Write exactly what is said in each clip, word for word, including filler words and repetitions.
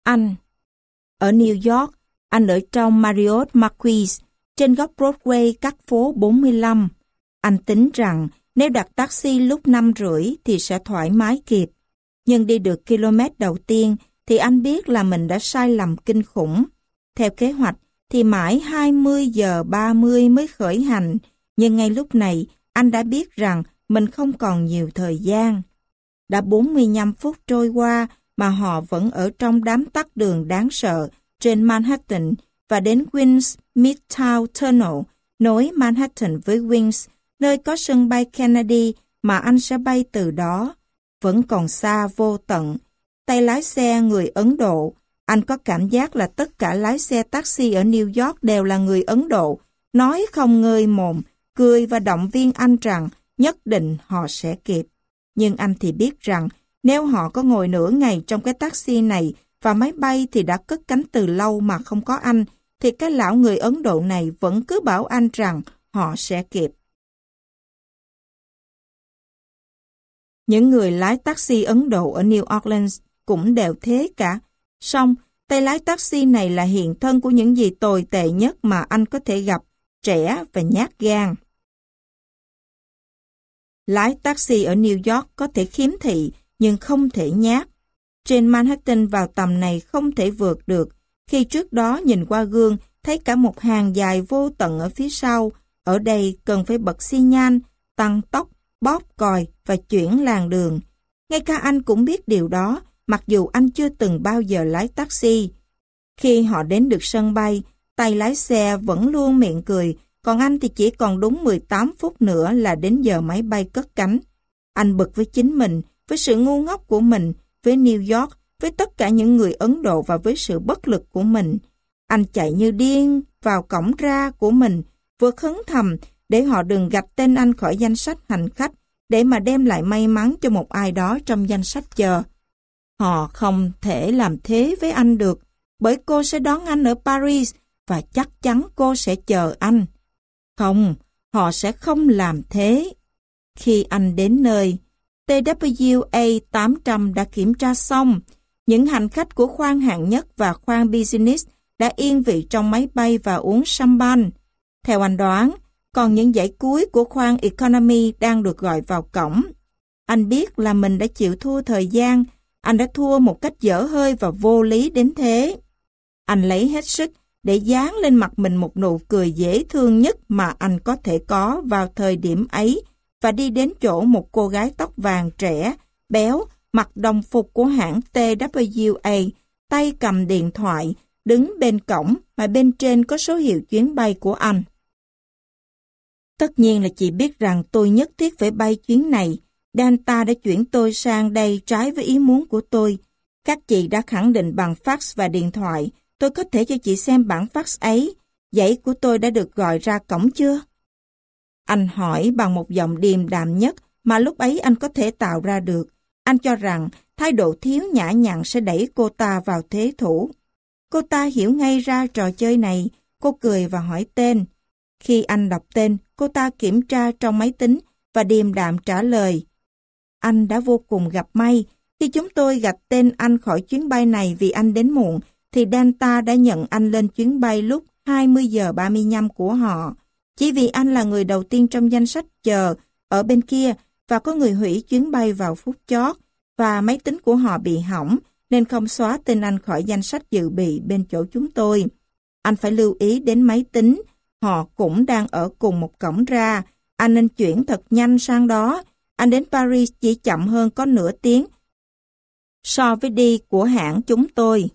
Anh. Ở New York, anh ở trong Marriott Marquis, trên góc Broadway cách phố bốn mươi lăm. Anh tính rằng nếu đặt taxi lúc năm rưỡi thì sẽ thoải mái kịp. Nhưng đi được km đầu tiên thì anh biết là mình đã sai lầm kinh khủng. Theo kế hoạch thì mãi hai mươi giờ ba mươi mới khởi hành, nhưng ngay lúc này anh đã biết rằng mình không còn nhiều thời gian. Đã bốn mươi lăm phút trôi qua mà họ vẫn ở trong đám tắc đường đáng sợ trên Manhattan và đến Queens Midtown Tunnel, nối Manhattan với Queens, nơi có sân bay Kennedy mà anh sẽ bay từ đó. Vẫn còn xa vô tận. Tay lái xe người Ấn Độ. Anh có cảm giác là tất cả lái xe taxi ở New York đều là người Ấn Độ, nói không ngơi mồm, cười và động viên anh rằng nhất định họ sẽ kịp. Nhưng anh thì biết rằng nếu họ có ngồi nửa ngày trong cái taxi này và máy bay thì đã cất cánh từ lâu mà không có anh, thì cái lão người Ấn Độ này vẫn cứ bảo anh rằng họ sẽ kịp. Những người lái taxi Ấn Độ ở New Orleans cũng đều thế cả. Song, tay lái taxi này là hiện thân của những gì tồi tệ nhất mà anh có thể gặp, trẻ và nhát gan. Lái taxi ở New York có thể khiếm thị, nhưng không thể nhát. Trên Manhattan vào tầm này không thể vượt được, khi trước đó nhìn qua gương thấy cả một hàng dài vô tận ở phía sau. Ở đây cần phải bật xi nhan, tăng tốc, bóp còi và chuyển làn đường. Ngay cả anh cũng biết điều đó, mặc dù anh chưa từng bao giờ lái taxi. Khi họ đến được sân bay, tay lái xe vẫn luôn miệng cười, còn anh thì chỉ còn đúng mười tám phút nữa là đến giờ máy bay cất cánh. Anh bực với chính mình, với sự ngu ngốc của mình, với New York, với tất cả những người Ấn Độ và với sự bất lực của mình. Anh chạy như điên vào cổng ra của mình, vừa khấn thầm để họ đừng gạch tên anh khỏi danh sách hành khách, để mà đem lại may mắn cho một ai đó trong danh sách chờ. Họ không thể làm thế với anh được, bởi cô sẽ đón anh ở Paris và chắc chắn cô sẽ chờ anh. Không, họ sẽ không làm thế. Khi anh đến nơi, T W A tám trăm đã kiểm tra xong. Những hành khách của khoang hạng nhất và khoang business đã yên vị trong máy bay và uống champagne. Theo anh đoán, còn những dãy cuối của khoang economy đang được gọi vào cổng. Anh biết là mình đã chịu thua thời gian, anh đã thua một cách dở hơi và vô lý đến thế. Anh lấy hết sức để dán lên mặt mình một nụ cười dễ thương nhất mà anh có thể có vào thời điểm ấy và đi đến chỗ một cô gái tóc vàng trẻ, béo, mặc đồng phục của hãng T W A, tay cầm điện thoại, đứng bên cổng mà bên trên có số hiệu chuyến bay của anh. Tất nhiên là chị biết rằng tôi nhất thiết phải bay chuyến này. Delta đã chuyển tôi sang đây trái với ý muốn của tôi. Các chị đã khẳng định bằng fax và điện thoại. Tôi có thể cho chị xem bản fax ấy. Giấy của tôi đã được gọi ra cổng chưa? Anh hỏi bằng một giọng điềm đạm nhất mà lúc ấy anh có thể tạo ra được. Anh cho rằng thái độ thiếu nhã nhặn sẽ đẩy cô ta vào thế thủ. Cô ta hiểu ngay ra trò chơi này. Cô cười và hỏi tên. Khi anh đọc tên, cô ta kiểm tra trong máy tính và điềm đạm trả lời. Anh đã vô cùng gặp may. Khi chúng tôi gạch tên anh khỏi chuyến bay này vì anh đến muộn, thì Delta đã nhận anh lên chuyến bay lúc hai mươi giờ ba mươi lăm của họ. Chỉ vì anh là người đầu tiên trong danh sách chờ ở bên kia và có người hủy chuyến bay vào phút chót và máy tính của họ bị hỏng nên không xóa tên anh khỏi danh sách dự bị bên chỗ chúng tôi. Anh phải lưu ý đến máy tính. Họ cũng đang ở cùng một cổng ra. Anh nên chuyển thật nhanh sang đó. Anh đến Paris chỉ chậm hơn có nửa tiếng so với đi của hãng chúng tôi.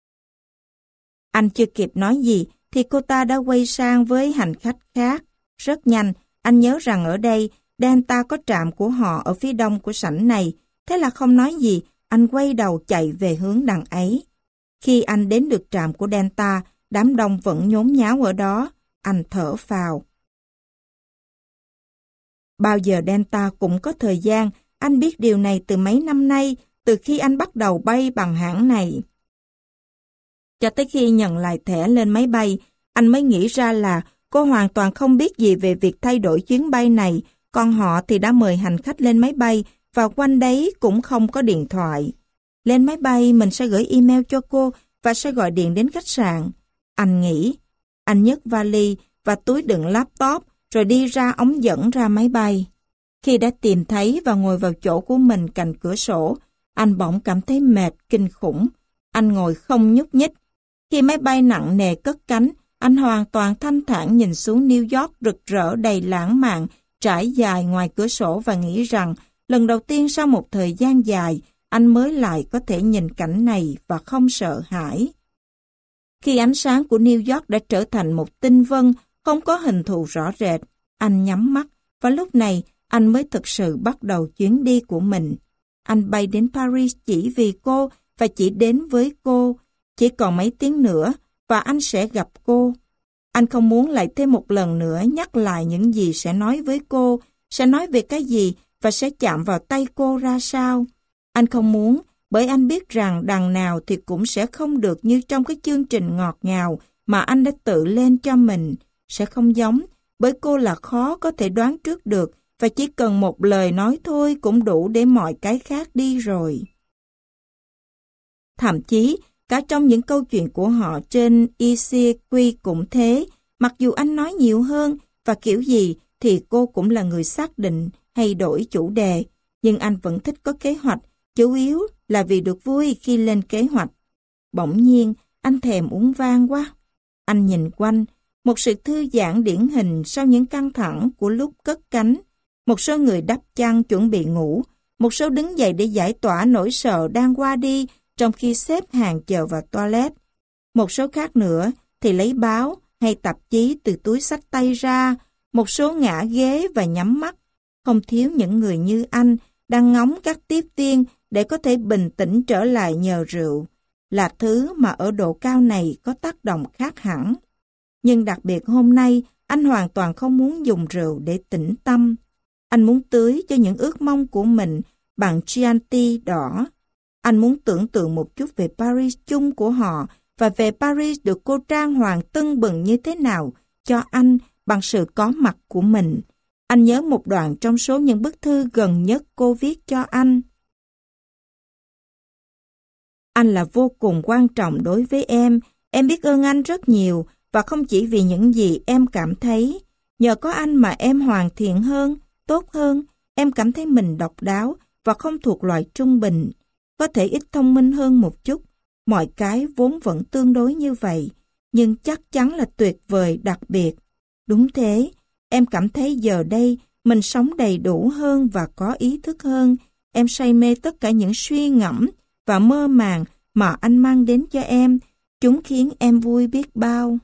Anh chưa kịp nói gì thì cô ta đã quay sang với hành khách khác. Rất nhanh, anh nhớ rằng ở đây Delta có trạm của họ ở phía đông của sảnh này. Thế là không nói gì, anh quay đầu chạy về hướng đằng ấy. Khi anh đến được trạm của Delta, đám đông vẫn nhốn nháo ở đó. Anh thở phào. Bao giờ Delta cũng có thời gian, anh biết điều này từ mấy năm nay, từ khi anh bắt đầu bay bằng hãng này. Cho tới khi nhận lại thẻ lên máy bay, anh mới nghĩ ra là cô hoàn toàn không biết gì về việc thay đổi chuyến bay này, còn họ thì đã mời hành khách lên máy bay và quanh đấy cũng không có điện thoại. Lên máy bay mình sẽ gửi email cho cô và sẽ gọi điện đến khách sạn. Anh nghĩ. Anh nhấc vali và túi đựng laptop rồi đi ra ống dẫn ra máy bay. Khi đã tìm thấy và ngồi vào chỗ của mình cạnh cửa sổ, anh bỗng cảm thấy mệt kinh khủng. Anh ngồi không nhúc nhích. Khi máy bay nặng nề cất cánh, anh hoàn toàn thanh thản nhìn xuống New York rực rỡ đầy lãng mạn, trải dài ngoài cửa sổ và nghĩ rằng lần đầu tiên sau một thời gian dài, anh mới lại có thể nhìn cảnh này và không sợ hãi. Khi ánh sáng của New York đã trở thành một tinh vân, không có hình thù rõ rệt, anh nhắm mắt và lúc này anh mới thực sự bắt đầu chuyến đi của mình. Anh bay đến Paris chỉ vì cô và chỉ đến với cô. Chỉ còn mấy tiếng nữa và anh sẽ gặp cô. Anh không muốn lại thêm một lần nữa nhắc lại những gì sẽ nói với cô, sẽ nói về cái gì và sẽ chạm vào tay cô ra sao. Anh không muốn, bởi anh biết rằng đằng nào thì cũng sẽ không được như trong cái chương trình ngọt ngào mà anh đã tự lên cho mình. Sẽ không giống, bởi cô là khó có thể đoán trước được và chỉ cần một lời nói thôi cũng đủ để mọi cái khác đi rồi. Thậm chí, cả trong những câu chuyện của họ trên i xê quy cũng thế, mặc dù anh nói nhiều hơn và kiểu gì thì cô cũng là người xác định hay đổi chủ đề, nhưng anh vẫn thích có kế hoạch, chủ yếu là vì được vui khi lên kế hoạch. Bỗng nhiên, anh thèm uống vang quá. Anh nhìn quanh, một sự thư giãn điển hình sau những căng thẳng của lúc cất cánh. Một số người đắp chăn chuẩn bị ngủ, một số đứng dậy để giải tỏa nỗi sợ đang qua đi trong khi xếp hàng chờ vào toilet. Một số khác nữa thì lấy báo hay tạp chí từ túi xách tay ra, một số ngã ghế và nhắm mắt. Không thiếu những người như anh đang ngóng các tiếp viên để có thể bình tĩnh trở lại nhờ rượu, là thứ mà ở độ cao này có tác động khác hẳn. Nhưng đặc biệt hôm nay, anh hoàn toàn không muốn dùng rượu để tĩnh tâm. Anh muốn tưới cho những ước mong của mình bằng Chianti đỏ. Anh muốn tưởng tượng một chút về Paris chung của họ và về Paris được cô trang hoàng tưng bừng như thế nào cho anh bằng sự có mặt của mình. Anh nhớ một đoạn trong số những bức thư gần nhất cô viết cho anh. Anh là vô cùng quan trọng đối với em. Em biết ơn anh rất nhiều và không chỉ vì những gì em cảm thấy. Nhờ có anh mà em hoàn thiện hơn, tốt hơn. Em cảm thấy mình độc đáo và không thuộc loại trung bình. Có thể ít thông minh hơn một chút. Mọi cái vốn vẫn tương đối như vậy. Nhưng chắc chắn là tuyệt vời đặc biệt. Đúng thế, em cảm thấy giờ đây mình sống đầy đủ hơn và có ý thức hơn. Em say mê tất cả những suy ngẫm và mơ màng mà anh mang đến cho em. Chúng khiến em vui biết bao.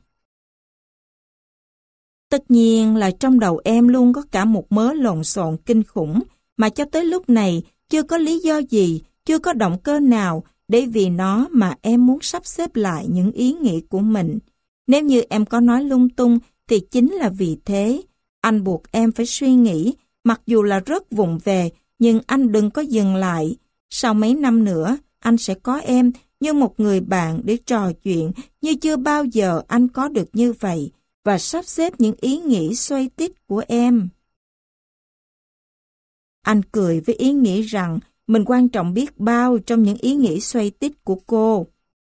Tất nhiên là trong đầu em luôn có cả một mớ lộn xộn kinh khủng mà cho tới lúc này chưa có lý do gì, chưa có động cơ nào để vì nó mà em muốn sắp xếp lại những ý nghĩ của mình. Nếu như em có nói lung tung thì chính là vì thế. Anh buộc em phải suy nghĩ, mặc dù là rất vụng về, nhưng anh đừng có dừng lại. Sau mấy năm nữa, anh sẽ có em như một người bạn để trò chuyện như chưa bao giờ anh có được như vậy và sắp xếp những ý nghĩ xoay tít của em. Anh cười với ý nghĩ rằng mình quan trọng biết bao trong những ý nghĩ xoay tít của cô.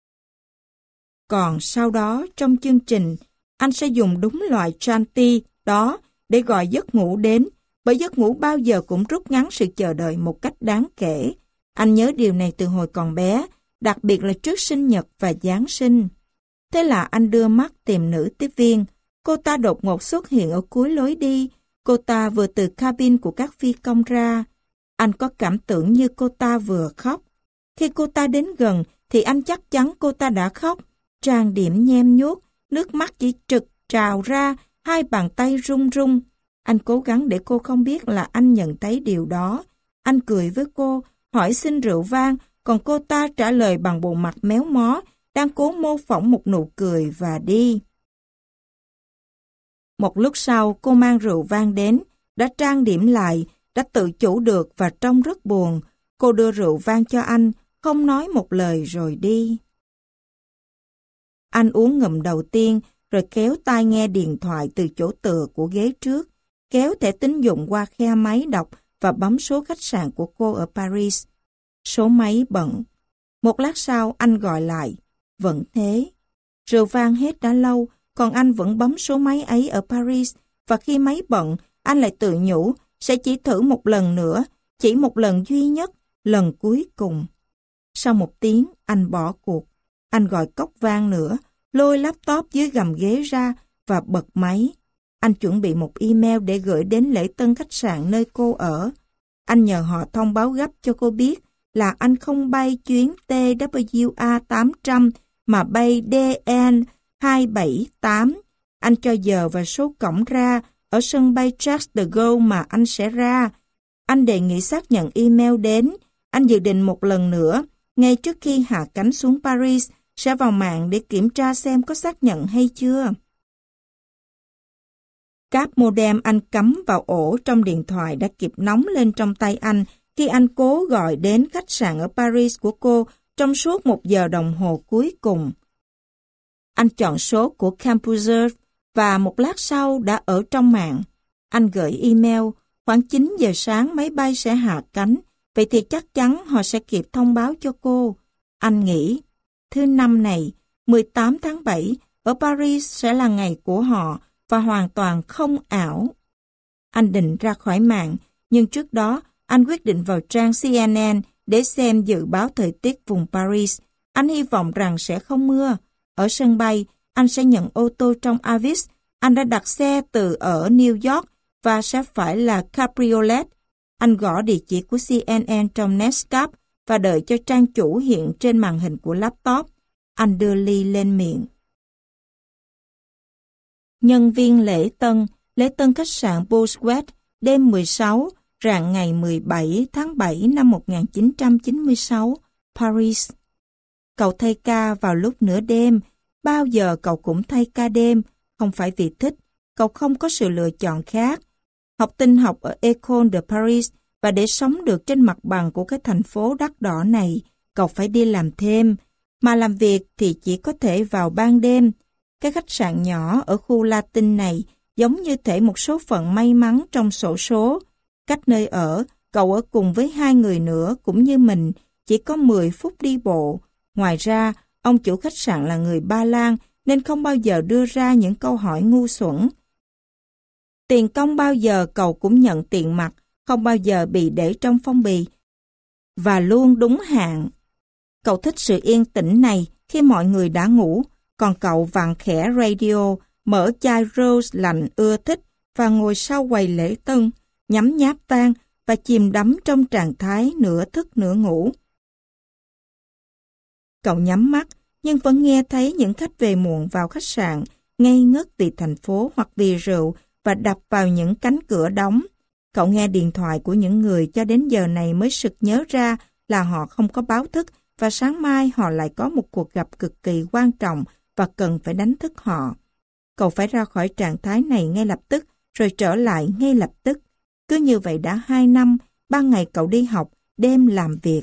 Còn sau đó trong chương trình, anh sẽ dùng đúng loại Chianti đó để gọi giấc ngủ đến, bởi giấc ngủ bao giờ cũng rút ngắn sự chờ đợi một cách đáng kể. Anh nhớ điều này từ hồi còn bé, đặc biệt là trước sinh nhật và Giáng sinh. Thế là anh đưa mắt tìm nữ tiếp viên. Cô ta đột ngột xuất hiện ở cuối lối đi. Cô ta vừa từ cabin của các phi công ra. Anh có cảm tưởng như cô ta vừa khóc. Khi cô ta đến gần thì anh chắc chắn cô ta đã khóc. Trang điểm nhem nhuốc, nước mắt chỉ trực trào ra, hai bàn tay run run. Anh cố gắng để cô không biết là anh nhận thấy điều đó. Anh cười với cô, hỏi xin rượu vang, còn cô ta trả lời bằng bộ mặt méo mó, đang cố mô phỏng một nụ cười và đi. Một lúc sau cô mang rượu vang đến, đã trang điểm lại, đã tự chủ được và trông rất buồn. Cô đưa rượu vang cho anh, không nói một lời rồi đi. Anh uống ngụm đầu tiên, rồi kéo tai nghe điện thoại từ chỗ tựa của ghế trước, kéo thẻ tín dụng qua khe máy đọc và bấm số khách sạn của cô ở Paris. Số máy bận. Một lát sau anh gọi lại. Vẫn thế. Rượu vang hết đã lâu, còn anh vẫn bấm số máy ấy ở Paris, và khi máy bận, anh lại tự nhủ sẽ chỉ thử một lần nữa, chỉ một lần duy nhất, lần cuối cùng. Sau một tiếng, anh bỏ cuộc. Anh gọi cốc vang nữa, lôi laptop dưới gầm ghế ra và bật máy. Anh chuẩn bị một email để gửi đến lễ tân khách sạn nơi cô ở. Anh nhờ họ thông báo gấp cho cô biết là anh không bay chuyến T W A tám trăm mà bay D N hai bảy tám. Anh cho giờ và số cổng ra ở sân bay Charles de Gaulle mà anh sẽ ra. Anh đề nghị xác nhận email đến. Anh dự định một lần nữa, ngay trước khi hạ cánh xuống Paris, sẽ vào mạng để kiểm tra xem có xác nhận hay chưa. Cáp modem anh cắm vào ổ trong điện thoại đã kịp nóng lên trong tay anh khi anh cố gọi đến khách sạn ở Paris của cô trong suốt một giờ đồng hồ cuối cùng. Anh chọn số của CompuServe và một lát sau đã ở trong mạng. Anh gửi email, khoảng chín giờ sáng máy bay sẽ hạ cánh, vậy thì chắc chắn họ sẽ kịp thông báo cho cô. Anh nghĩ, thứ năm này, mười tám tháng bảy, ở Paris sẽ là ngày của họ và hoàn toàn không ảo. Anh định ra khỏi mạng, nhưng trước đó anh quyết định vào trang C N N để xem dự báo thời tiết vùng Paris. Anh hy vọng rằng sẽ không mưa. Ở sân bay, anh sẽ nhận ô tô trong Avis. Anh đã đặt xe từ ở New York và sẽ phải là cabriolet. Anh gõ địa chỉ của C N N trong Netscape và đợi cho trang chủ hiện trên màn hình của laptop. Anh đưa ly lên miệng. Nhân viên lễ tân, lễ tân khách sạn Bosworth, đêm mười sáu, rạng ngày mười bảy tháng bảy năm một nghìn chín trăm chín mươi sáu, Paris. Cậu thay ca vào lúc nửa đêm, bao giờ cậu cũng thay ca đêm, không phải vì thích, cậu không có sự lựa chọn khác. Học tinh học ở École de Paris và để sống được trên mặt bằng của cái thành phố đắt đỏ này, cậu phải đi làm thêm, mà làm việc thì chỉ có thể vào ban đêm. Cái khách sạn nhỏ ở khu Latin này giống như thể một số phận may mắn trong xổ số. Cách nơi ở, cậu ở cùng với hai người nữa cũng như mình, chỉ có mười phút đi bộ. Ngoài ra, ông chủ khách sạn là người Ba Lan nên không bao giờ đưa ra những câu hỏi ngu xuẩn. Tiền công bao giờ cậu cũng nhận tiền mặt, không bao giờ bị để trong phong bì. Và luôn đúng hạn. Cậu thích sự yên tĩnh này khi mọi người đã ngủ, còn cậu vặn khẽ radio, mở chai rose lạnh ưa thích và ngồi sau quầy lễ tân, nhấm nháp vang và chìm đắm trong trạng thái nửa thức nửa ngủ. Cậu nhắm mắt nhưng vẫn nghe thấy những khách về muộn vào khách sạn, ngây ngất vì thành phố hoặc vì rượu và đập vào những cánh cửa đóng. Cậu nghe điện thoại của những người cho đến giờ này mới sực nhớ ra là họ không có báo thức và sáng mai họ lại có một cuộc gặp cực kỳ quan trọng và cần phải đánh thức họ. Cậu phải ra khỏi trạng thái này ngay lập tức rồi trở lại ngay lập tức. Cứ như vậy đã hai năm, ban ngày cậu đi học, đêm làm việc.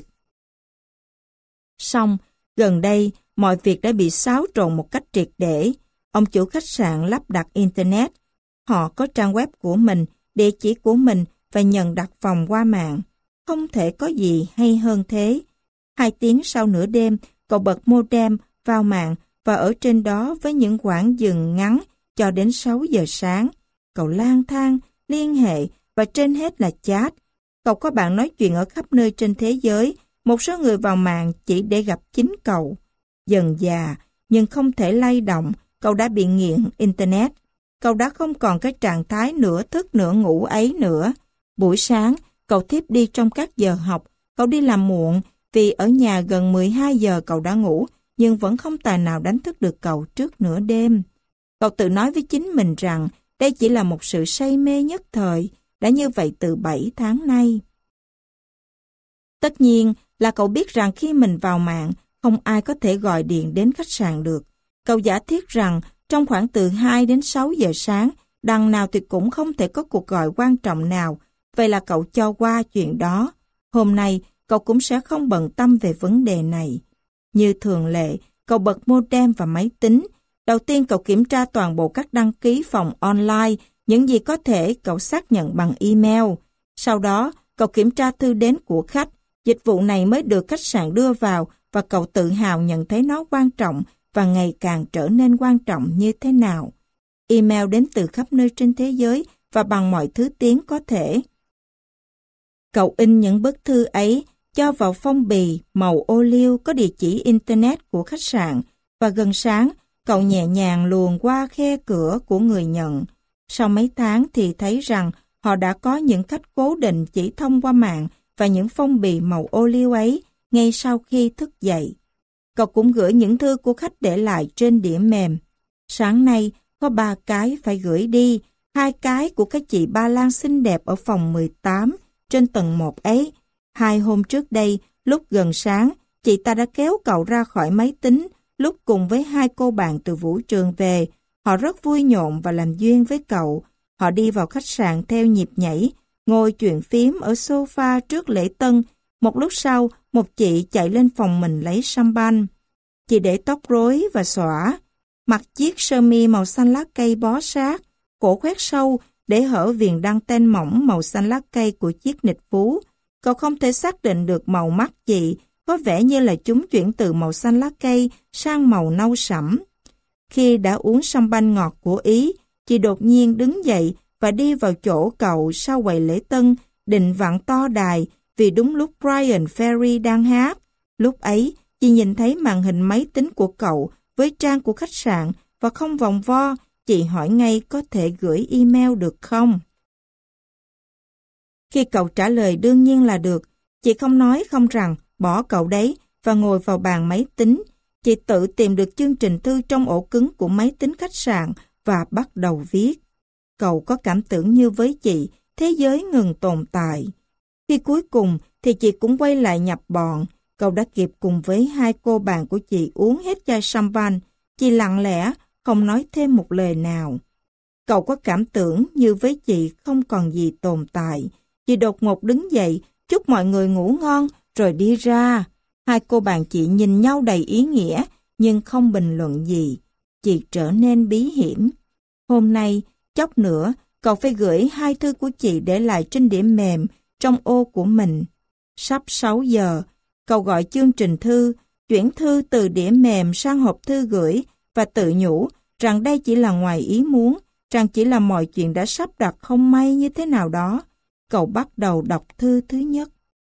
Xong, gần đây, mọi việc đã bị xáo trộn một cách triệt để. Ông chủ khách sạn lắp đặt Internet. Họ có trang web của mình, địa chỉ của mình và nhận đặt phòng qua mạng. Không thể có gì hay hơn thế. Hai tiếng sau nửa đêm, cậu bật modem vào mạng và ở trên đó với những quãng dừng ngắn cho đến sáu giờ sáng. Cậu lang thang, liên hệ và trên hết là chat. Cậu có bạn nói chuyện ở khắp nơi trên thế giới, một số người vào mạng chỉ để gặp chính cậu. Dần già, nhưng không thể lay động, cậu đã bị nghiện Internet. Cậu đã không còn cái trạng thái nửa thức nửa ngủ ấy nữa. Buổi sáng, cậu thiếp đi trong các giờ học, cậu đi làm muộn, vì ở nhà gần mười hai giờ cậu đã ngủ, nhưng vẫn không tài nào đánh thức được cậu trước nửa đêm. Cậu tự nói với chính mình rằng đây chỉ là một sự say mê nhất thời, đã như vậy từ bảy tháng nay. Tất nhiên là cậu biết rằng khi mình vào mạng, không ai có thể gọi điện đến khách sạn được. Cậu giả thiết rằng trong khoảng từ hai đến sáu giờ sáng, đằng nào thì cũng không thể có cuộc gọi quan trọng nào, vậy là cậu cho qua chuyện đó. Hôm nay, cậu cũng sẽ không bận tâm về vấn đề này. Như thường lệ, cậu bật modem và máy tính. Đầu tiên cậu kiểm tra toàn bộ các đăng ký phòng online, những gì có thể cậu xác nhận bằng email. Sau đó, cậu kiểm tra thư đến của khách. Dịch vụ này mới được khách sạn đưa vào và cậu tự hào nhận thấy nó quan trọng và ngày càng trở nên quan trọng như thế nào. Email đến từ khắp nơi trên thế giới và bằng mọi thứ tiếng có thể. Cậu in những bức thư ấy, cho vào phong bì màu ô liu có địa chỉ Internet của khách sạn, và gần sáng, cậu nhẹ nhàng luồn qua khe cửa của người nhận. Sau mấy tháng thì thấy rằng họ đã có những cách cố định chỉ thông qua mạng và những phong bì màu ô liu ấy ngay sau khi thức dậy. Cậu cũng gửi những thư của khách để lại trên đĩa mềm. Sáng nay, có ba cái phải gửi đi, hai cái của cái chị Ba Lan xinh đẹp ở phòng mười tám trên tầng một ấy. Hai hôm trước đây, lúc gần sáng, chị ta đã kéo cậu ra khỏi máy tính, lúc cùng với hai cô bạn từ vũ trường về. Họ rất vui nhộn và làm duyên với cậu. Họ đi vào khách sạn theo nhịp nhảy, ngồi chuyện phím ở sofa trước lễ tân. Một lúc sau, một chị chạy lên phòng mình lấy champagne. Chị để tóc rối và xõa, mặc chiếc sơ mi màu xanh lá cây bó sát, cổ khoét sâu để hở viền đăng ten mỏng màu xanh lá cây của chiếc nịt phú. Cậu không thể xác định được màu mắt chị, có vẻ như là chúng chuyển từ màu xanh lá cây sang màu nâu sẫm. Khi đã uống champagne ngọt của Ý, chị đột nhiên đứng dậy và đi vào chỗ cậu sau quầy lễ tân, định vặn to đài vì đúng lúc Brian Ferry đang hát. Lúc ấy, chị nhìn thấy màn hình máy tính của cậu với trang của khách sạn và không vòng vo, chị hỏi ngay có thể gửi email được không? Khi cậu trả lời đương nhiên là được, chị không nói không rằng bỏ cậu đấy và ngồi vào bàn máy tính. Chị tự tìm được chương trình thư trong ổ cứng của máy tính khách sạn và bắt đầu viết. Cậu có cảm tưởng như với chị, thế giới ngừng tồn tại. Khi cuối cùng thì chị cũng quay lại nhập bọn. Cậu đã kịp cùng với hai cô bạn của chị uống hết chai champagne. Chị lặng lẽ, không nói thêm một lời nào. Cậu có cảm tưởng như với chị không còn gì tồn tại. Chị đột ngột đứng dậy, chúc mọi người ngủ ngon, rồi đi ra. Hai cô bạn chị nhìn nhau đầy ý nghĩa, nhưng không bình luận gì. Chị trở nên bí hiểm. Hôm nay, chốc nữa, cậu phải gửi hai thư của chị để lại trên đĩa mềm trong ô của mình. Sắp sáu giờ, cậu gọi chương trình thư, chuyển thư từ đĩa mềm sang hộp thư gửi và tự nhủ rằng đây chỉ là ngoài ý muốn, rằng chỉ là mọi chuyện đã sắp đặt không may như thế nào đó. Cậu bắt đầu đọc thư thứ nhất.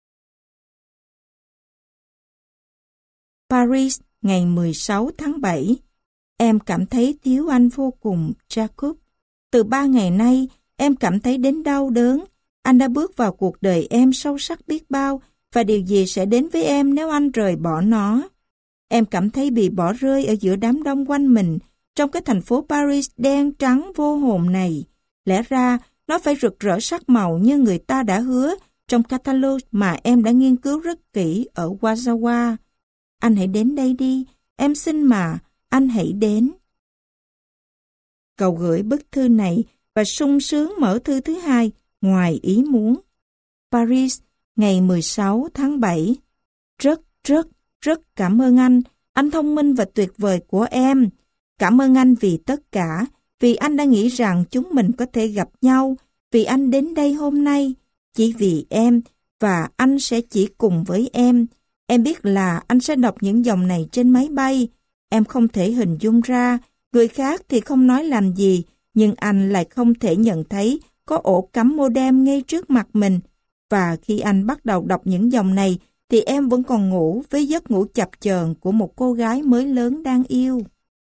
Paris, ngày mười sáu tháng bảy. Em cảm thấy thiếu anh vô cùng, Jacob. Từ ba ngày nay, em cảm thấy đến đau đớn. Anh đã bước vào cuộc đời em sâu sắc biết bao, và điều gì sẽ đến với em nếu anh rời bỏ nó. Em cảm thấy bị bỏ rơi ở giữa đám đông quanh mình, trong cái thành phố Paris đen trắng vô hồn này. Lẽ ra, nó phải rực rỡ sắc màu như người ta đã hứa trong catalog mà em đã nghiên cứu rất kỹ ở Wazawa. Anh hãy đến đây đi, em xin mà, anh hãy đến. Cậu gửi bức thư này và sung sướng mở thư thứ hai, ngoài ý muốn. Paris, ngày mười sáu tháng bảy. Rất, rất, rất cảm ơn anh, anh thông minh và tuyệt vời của em. Cảm ơn anh vì tất cả, vì anh đã nghĩ rằng chúng mình có thể gặp nhau, vì anh đến đây hôm nay, chỉ vì em, và anh sẽ chỉ cùng với em. Em biết là anh sẽ đọc những dòng này trên máy bay. Em không thể hình dung ra, người khác thì không nói làm gì, nhưng anh lại không thể nhận thấy có ổ cắm modem ngay trước mặt mình. Và khi anh bắt đầu đọc những dòng này, thì em vẫn còn ngủ với giấc ngủ chập chờn của một cô gái mới lớn đang yêu.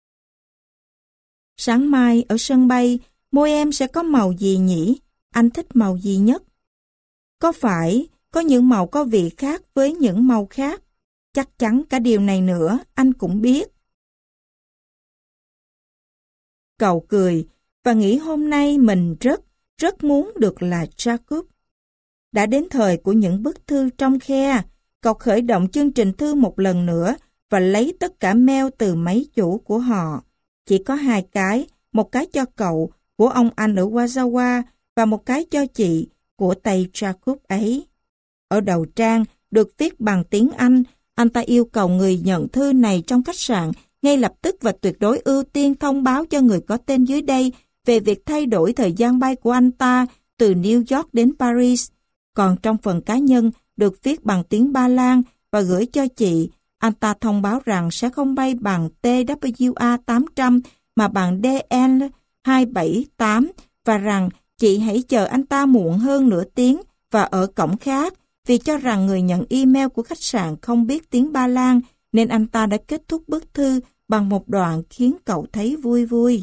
Sáng mai ở sân bay, môi em sẽ có màu gì nhỉ? Anh thích màu gì nhất? Có phải có những màu có vị khác với những màu khác? Chắc chắn cả điều này nữa, anh cũng biết. Cậu cười và nghĩ hôm nay mình rất, rất muốn được là Jacob. Đã đến thời của những bức thư trong khe. Cậu khởi động chương trình thư một lần nữa và lấy tất cả mail từ máy chủ của họ. Chỉ có hai cái, một cái cho cậu, của ông anh ở Wazawa, và một cái cho chị, của tay Jacob ấy. Ở đầu trang, được viết bằng tiếng Anh, anh ta yêu cầu người nhận thư này trong khách sạn ngay lập tức và tuyệt đối ưu tiên thông báo cho người có tên dưới đây về việc thay đổi thời gian bay của anh ta từ New York đến Paris. Còn trong phần cá nhân, được viết bằng tiếng Ba Lan và gửi cho chị, Anh ta thông báo rằng sẽ không bay bằng tê vê a tám trăm mà bằng đê en hai bảy tám và rằng chị hãy chờ anh ta muộn hơn nửa tiếng và ở cổng khác, vì cho rằng người nhận email của khách sạn không biết tiếng Ba Lan nên anh ta đã kết thúc bức thư bằng một đoạn khiến cậu thấy vui vui.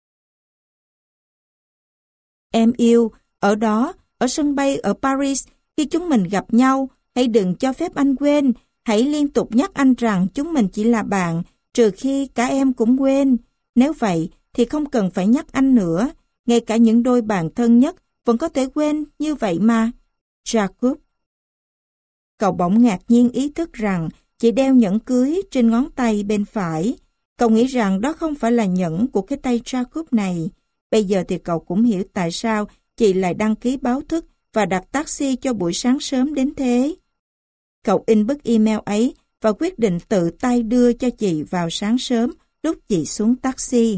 Em yêu, ở đó, ở sân bay ở Paris, khi chúng mình gặp nhau, hãy đừng cho phép anh quên, hãy liên tục nhắc anh rằng chúng mình chỉ là bạn, trừ khi cả em cũng quên. Nếu vậy, thì không cần phải nhắc anh nữa, ngay cả những đôi bạn thân nhất vẫn có thể quên như vậy mà. Jacob. Cậu bỗng ngạc nhiên ý thức rằng chị đeo nhẫn cưới trên ngón tay bên phải. Cậu nghĩ rằng đó không phải là nhẫn của cái tay Jacob này. Bây giờ thì cậu cũng hiểu tại sao chị lại đăng ký báo thức và đặt taxi cho buổi sáng sớm đến thế. Cậu in bức email ấy và quyết định tự tay đưa cho chị vào sáng sớm lúc chị xuống taxi.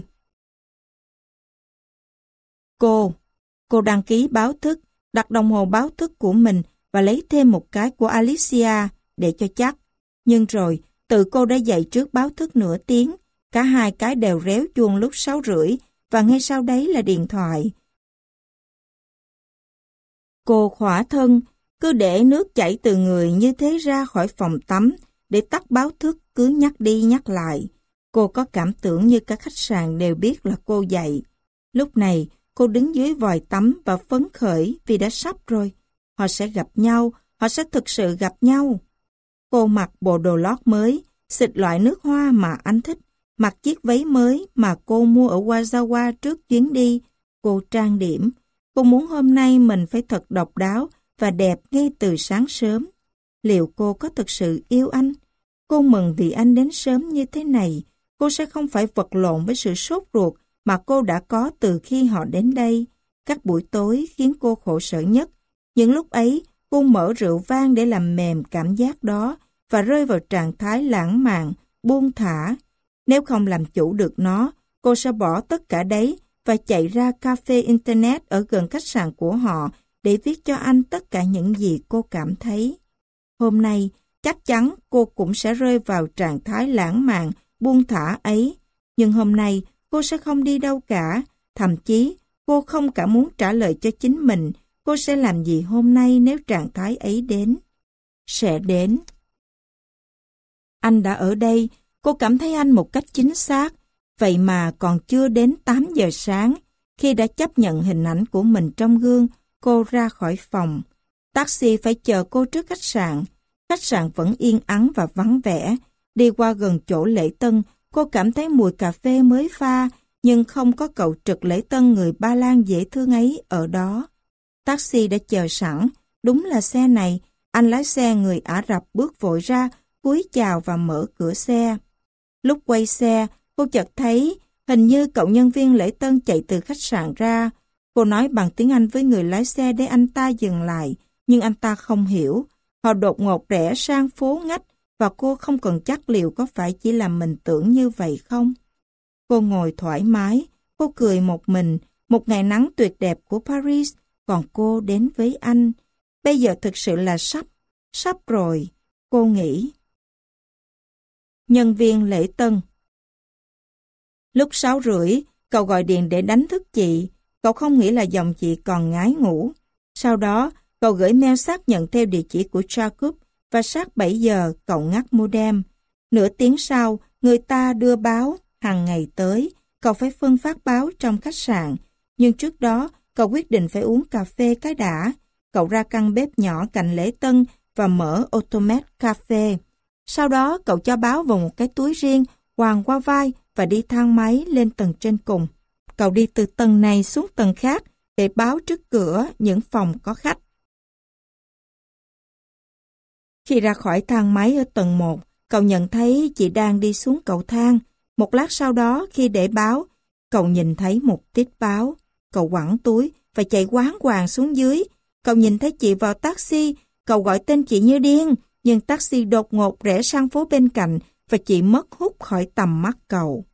Cô, cô đăng ký báo thức, đặt đồng hồ báo thức của mình và lấy thêm một cái của Alicia để cho chắc. Nhưng rồi, tự cô đã dậy trước báo thức nửa tiếng, cả hai cái đều réo chuông lúc sáu rưỡi và ngay sau đấy là điện thoại. Cô khỏa thân, cứ để nước chảy từ người như thế ra khỏi phòng tắm để tắt báo thức cứ nhắc đi nhắc lại. Cô có cảm tưởng như cả khách sạn đều biết là cô dậy. Lúc này, cô đứng dưới vòi tắm và phấn khởi vì đã sắp rồi. Họ sẽ gặp nhau, họ sẽ thực sự gặp nhau. Cô mặc bộ đồ lót mới, xịt loại nước hoa mà anh thích, mặc chiếc váy mới mà cô mua ở Wazawa trước chuyến đi. Cô trang điểm. Cô muốn hôm nay mình phải thật độc đáo và đẹp ngay từ sáng sớm. Liệu cô có thực sự yêu anh? Cô mừng vì anh đến sớm như thế này. Cô sẽ không phải vật lộn với sự sốt ruột mà cô đã có từ khi họ đến đây. Các buổi tối khiến cô khổ sở nhất. Những lúc ấy, cô mở rượu vang để làm mềm cảm giác đó và rơi vào trạng thái lãng mạn, buông thả. Nếu không làm chủ được nó, cô sẽ bỏ tất cả đấy và chạy ra cafe internet ở gần khách sạn của họ để viết cho anh tất cả những gì cô cảm thấy. Hôm nay, chắc chắn cô cũng sẽ rơi vào trạng thái lãng mạn, buông thả ấy. Nhưng hôm nay, cô sẽ không đi đâu cả. Thậm chí, cô không cả muốn trả lời cho chính mình cô sẽ làm gì hôm nay nếu trạng thái ấy đến. Sẽ đến. Anh đã ở đây, cô cảm thấy anh một cách chính xác. Vậy mà còn chưa đến tám giờ sáng, khi đã chấp nhận hình ảnh của mình trong gương, cô ra khỏi phòng. Taxi phải chờ cô trước khách sạn. Khách sạn vẫn yên ắng và vắng vẻ. Đi qua gần chỗ lễ tân, cô cảm thấy mùi cà phê mới pha, nhưng không có cậu trực lễ tân người Ba Lan dễ thương ấy ở đó. Taxi đã chờ sẵn, đúng là xe này. Anh lái xe người Ả Rập bước vội ra, cúi chào và mở cửa xe. Lúc quay xe, cô chợt thấy hình như cậu nhân viên lễ tân chạy từ khách sạn ra. Cô nói bằng tiếng Anh với người lái xe để anh ta dừng lại, nhưng anh ta không hiểu. Họ đột ngột rẽ sang phố ngách và cô không cần chắc liệu có phải chỉ là mình tưởng như vậy không. Cô ngồi thoải mái, cô cười một mình, một ngày nắng tuyệt đẹp của Paris, còn cô đến với anh. Bây giờ thực sự là sắp, sắp rồi, cô nghĩ. Nhân viên lễ tân. Lúc sáu rưỡi, cậu gọi điện để đánh thức chị. Cậu không nghĩ là dòng chị còn ngái ngủ. Sau đó, cậu gửi mail xác nhận theo địa chỉ của Jacob và sát bảy giờ cậu ngắt modem. Nửa tiếng sau, người ta đưa báo, hàng ngày tới, cậu phải phân phát báo trong khách sạn. Nhưng trước đó, cậu quyết định phải uống cà phê cái đã. Cậu ra căn bếp nhỏ cạnh lễ tân và mở Automat Cafe. Sau đó, cậu cho báo vào một cái túi riêng, quàng qua vai và đi thang máy lên tầng trên cùng. Cậu đi từ tầng này xuống tầng khác để báo trước cửa những phòng có khách. Khi ra khỏi thang máy ở tầng một, cậu nhận thấy chị đang đi xuống cầu thang. Một lát sau đó, khi để báo, cậu nhìn thấy một tít báo. Cậu quẳng túi và chạy quáng quàng xuống dưới. Cậu nhìn thấy chị vào taxi, cậu gọi tên chị như điên, nhưng taxi đột ngột rẽ sang phố bên cạnh và chị mất hút khỏi tầm mắt cậu.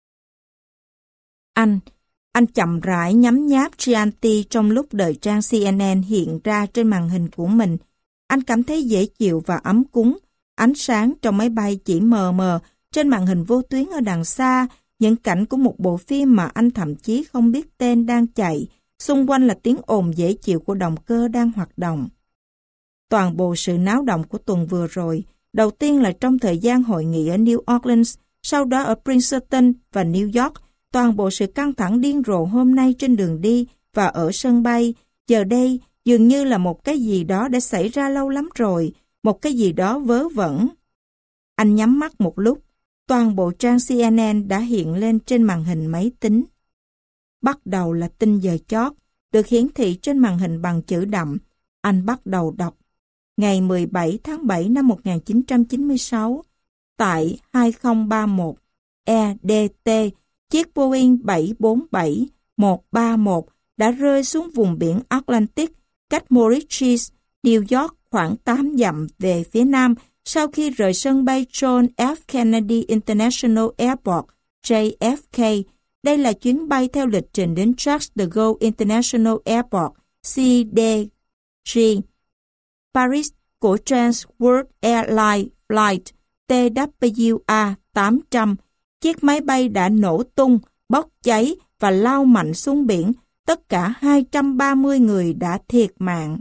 Anh, anh chậm rãi nhấm nháp Chianti trong lúc đợi trang xê en en hiện ra trên màn hình của mình. Anh cảm thấy dễ chịu và ấm cúng. Ánh sáng trong máy bay chỉ mờ mờ, trên màn hình vô tuyến ở đằng xa, những cảnh của một bộ phim mà anh thậm chí không biết tên đang chạy, xung quanh là tiếng ồn dễ chịu của động cơ đang hoạt động. Toàn bộ sự náo động của tuần vừa rồi, đầu tiên là trong thời gian hội nghị ở New Orleans, sau đó ở Princeton và New York, toàn bộ sự căng thẳng điên rồ hôm nay trên đường đi và ở sân bay, giờ đây dường như là một cái gì đó đã xảy ra lâu lắm rồi, một cái gì đó vớ vẩn. Anh nhắm mắt một lúc, toàn bộ trang C N N đã hiện lên trên màn hình máy tính. Bắt đầu là tin giờ chót, được hiển thị trên màn hình bằng chữ đậm. Anh bắt đầu đọc. Ngày mười bảy tháng bảy năm một nghìn chín trăm chín mươi sáu, tại hai không ba mốt E D T, chiếc Boeing bảy bốn bảy một ba mốt đã rơi xuống vùng biển Atlantic, cách Mauritius, New York khoảng tám dặm về phía nam sau khi rời sân bay John F. Kennedy International Airport, J F K. Đây là chuyến bay theo lịch trình đến Charles de Gaulle International Airport, C D G, Paris của Trans World Airlines Flight T W A tám trăm. Chiếc máy bay đã nổ tung, bốc cháy và lao mạnh xuống biển. Tất cả hai trăm ba mươi người đã thiệt mạng.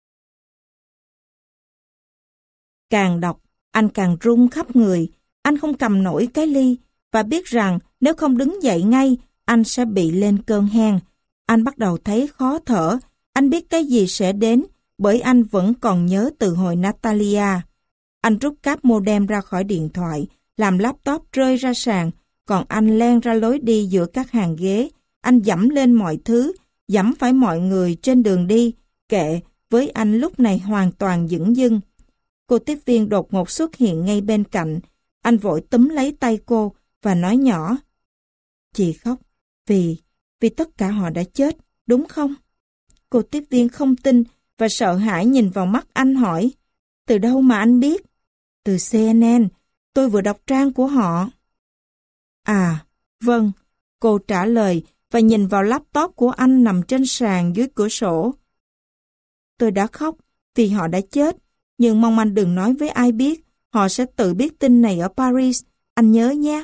Càng đọc, anh càng run khắp người. Anh không cầm nổi cái ly và biết rằng nếu không đứng dậy ngay, anh sẽ bị lên cơn hen. Anh bắt đầu thấy khó thở. Anh biết cái gì sẽ đến bởi anh vẫn còn nhớ từ hồi Natalia. Anh rút cáp modem ra khỏi điện thoại, làm laptop rơi ra sàn, còn anh len ra lối đi giữa các hàng ghế. Anh dẫm lên mọi thứ, dẫm phải mọi người trên đường đi. Kệ, với anh lúc này hoàn toàn dửng dưng. Cô tiếp viên đột ngột xuất hiện ngay bên cạnh. Anh vội túm lấy tay cô và nói nhỏ: "Chị khóc vì, vì tất cả họ đã chết, đúng không?" Cô tiếp viên không tin và sợ hãi nhìn vào mắt anh hỏi: "Từ đâu mà anh biết?" "Từ C N N, tôi vừa đọc trang của họ." "À, vâng," cô trả lời và nhìn vào laptop của anh nằm trên sàn dưới cửa sổ. "Tôi đã khóc vì họ đã chết, nhưng mong anh đừng nói với ai biết, họ sẽ tự biết tin này ở Paris, anh nhớ nhé."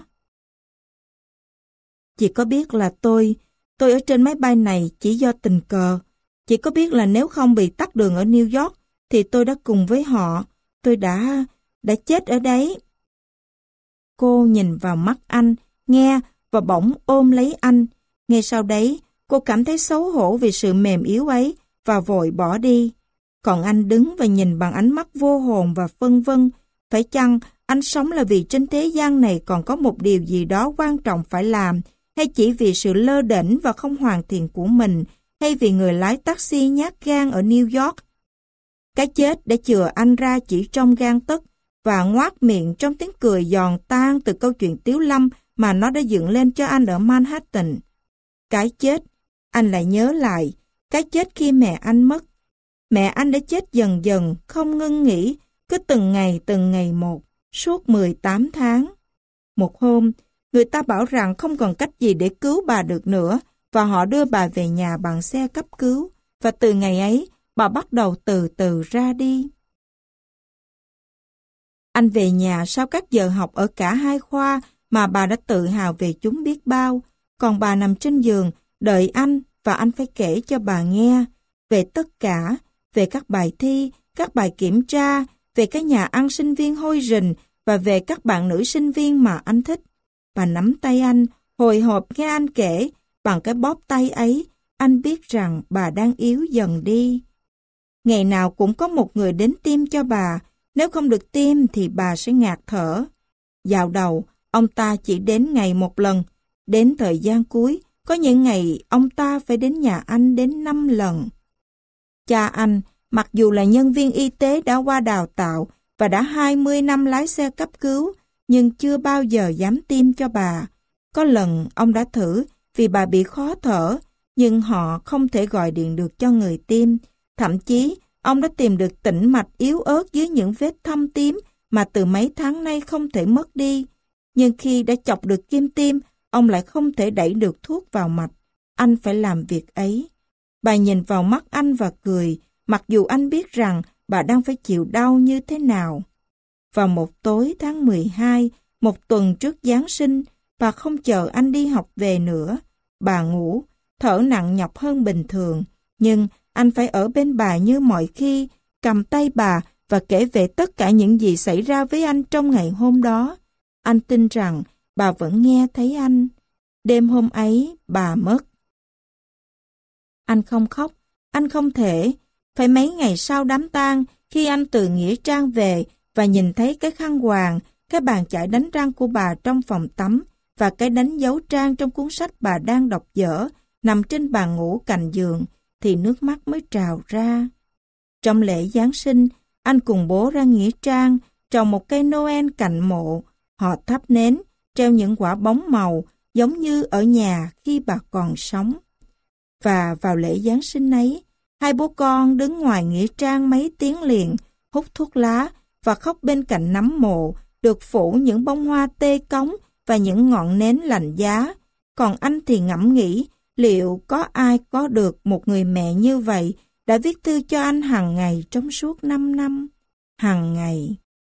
"Chị có biết là tôi, tôi ở trên máy bay này chỉ do tình cờ. Chị có biết là nếu không bị tắc đường ở New York, thì tôi đã cùng với họ, tôi đã, đã chết ở đấy." Cô nhìn vào mắt anh, nghe và bỗng ôm lấy anh. Ngay sau đấy, cô cảm thấy xấu hổ vì sự mềm yếu ấy và vội bỏ đi. Còn anh đứng và nhìn bằng ánh mắt vô hồn và phân vân. Phải chăng anh sống là vì trên thế gian này còn có một điều gì đó quan trọng phải làm, hay chỉ vì sự lơ đễnh và không hoàn thiện của mình, hay vì người lái taxi nhát gan ở New York? Cái chết đã chừa anh ra chỉ trong gang tấc và ngoác miệng trong tiếng cười giòn tan từ câu chuyện tiếu lâm mà nó đã dựng lên cho anh ở Manhattan. Cái chết, anh lại nhớ lại, cái chết khi mẹ anh mất. Mẹ anh đã chết dần dần, không ngưng nghỉ, cứ từng ngày từng ngày một, suốt mười tám tháng. Một hôm, người ta bảo rằng không còn cách gì để cứu bà được nữa, và họ đưa bà về nhà bằng xe cấp cứu, và từ ngày ấy, bà bắt đầu từ từ ra đi. Anh về nhà sau các giờ học ở cả hai khoa mà bà đã tự hào về chúng biết bao, còn bà nằm trên giường, đợi anh và anh phải kể cho bà nghe về tất cả, về các bài thi, các bài kiểm tra, về cái nhà ăn sinh viên hôi rình và về các bạn nữ sinh viên mà anh thích. Bà nắm tay anh, hồi hộp nghe anh kể, bằng cái bóp tay ấy, anh biết rằng bà đang yếu dần đi. Ngày nào cũng có một người đến tiêm cho bà, nếu không được tiêm thì bà sẽ ngạt thở. Dạo đầu, ông ta chỉ đến ngày một lần, đến thời gian cuối, có những ngày ông ta phải đến nhà anh đến năm lần. Cha anh, mặc dù là nhân viên y tế đã qua đào tạo và đã hai mươi năm lái xe cấp cứu, nhưng chưa bao giờ dám tiêm cho bà. Có lần ông đã thử vì bà bị khó thở, nhưng họ không thể gọi điện được cho người tiêm. Thậm chí, ông đã tìm được tĩnh mạch yếu ớt dưới những vết thâm tím mà từ mấy tháng nay không thể mất đi. Nhưng khi đã chọc được kim tiêm, ông lại không thể đẩy được thuốc vào mạch. Anh phải làm việc ấy. Bà nhìn vào mắt anh và cười, mặc dù anh biết rằng bà đang phải chịu đau như thế nào. vào một tối tháng mười hai, một tuần trước Giáng sinh, và không chờ anh đi học về nữa. Bà ngủ, thở nặng nhọc hơn bình thường, nhưng anh phải ở bên bà như mọi khi, cầm tay bà và kể về tất cả những gì xảy ra với anh trong ngày hôm đó. Anh tin rằng bà vẫn nghe thấy anh. Đêm hôm ấy, bà mất. Anh không khóc, anh không thể. Phải mấy ngày sau đám tang, khi anh từ nghĩa trang về và nhìn thấy cái khăn quàng, cái bàn chải đánh răng của bà trong phòng tắm và cái đánh dấu trang trong cuốn sách bà đang đọc dở nằm trên bàn ngủ cạnh giường, thì nước mắt mới trào ra. Trong lễ Giáng sinh, anh cùng bố ra nghĩa trang, trồng một cây Noel cạnh mộ. Họ thắp nến, treo những quả bóng màu, giống như ở nhà khi bà còn sống. Và vào lễ Giáng sinh ấy, hai bố con đứng ngoài nghĩa trang mấy tiếng liền, hút thuốc lá và khóc bên cạnh nấm mộ, được phủ những bông hoa tê cống và những ngọn nến lạnh giá. Còn anh thì ngẫm nghĩ, liệu có ai có được một người mẹ như vậy đã viết thư cho anh hàng ngày trong suốt năm năm. Hàng ngày.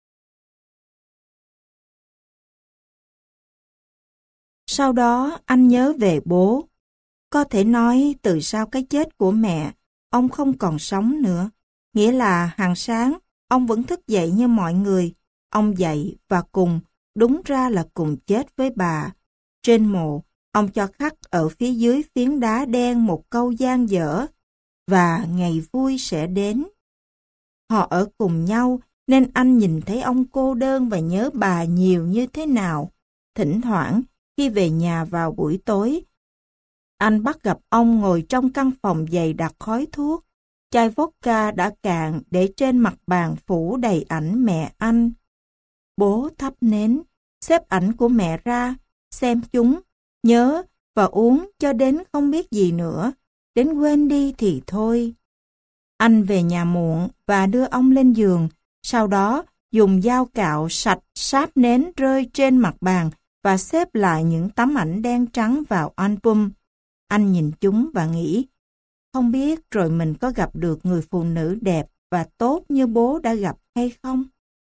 Sau đó anh nhớ về bố. Có thể nói từ sau cái chết của mẹ, ông không còn sống nữa. Nghĩa là hàng sáng, ông vẫn thức dậy như mọi người. Ông dậy và cùng, đúng ra là cùng chết với bà. Trên mộ, ông cho khắc ở phía dưới phiến đá đen một câu gian dở: và ngày vui sẽ đến. Họ ở cùng nhau nên anh nhìn thấy ông cô đơn và nhớ bà nhiều như thế nào. Thỉnh thoảng, khi về nhà vào buổi tối, anh bắt gặp ông ngồi trong căn phòng dày đặc khói thuốc. Chai vodka đã cạn để trên mặt bàn phủ đầy ảnh mẹ anh. Bố thắp nến, xếp ảnh của mẹ ra, xem chúng, nhớ và uống cho đến không biết gì nữa, đến quên đi thì thôi. Anh về nhà muộn và đưa ông lên giường, sau đó dùng dao cạo sạch sáp nến rơi trên mặt bàn và xếp lại những tấm ảnh đen trắng vào album. Anh nhìn chúng và nghĩ, không biết rồi mình có gặp được người phụ nữ đẹp và tốt như bố đã gặp hay không?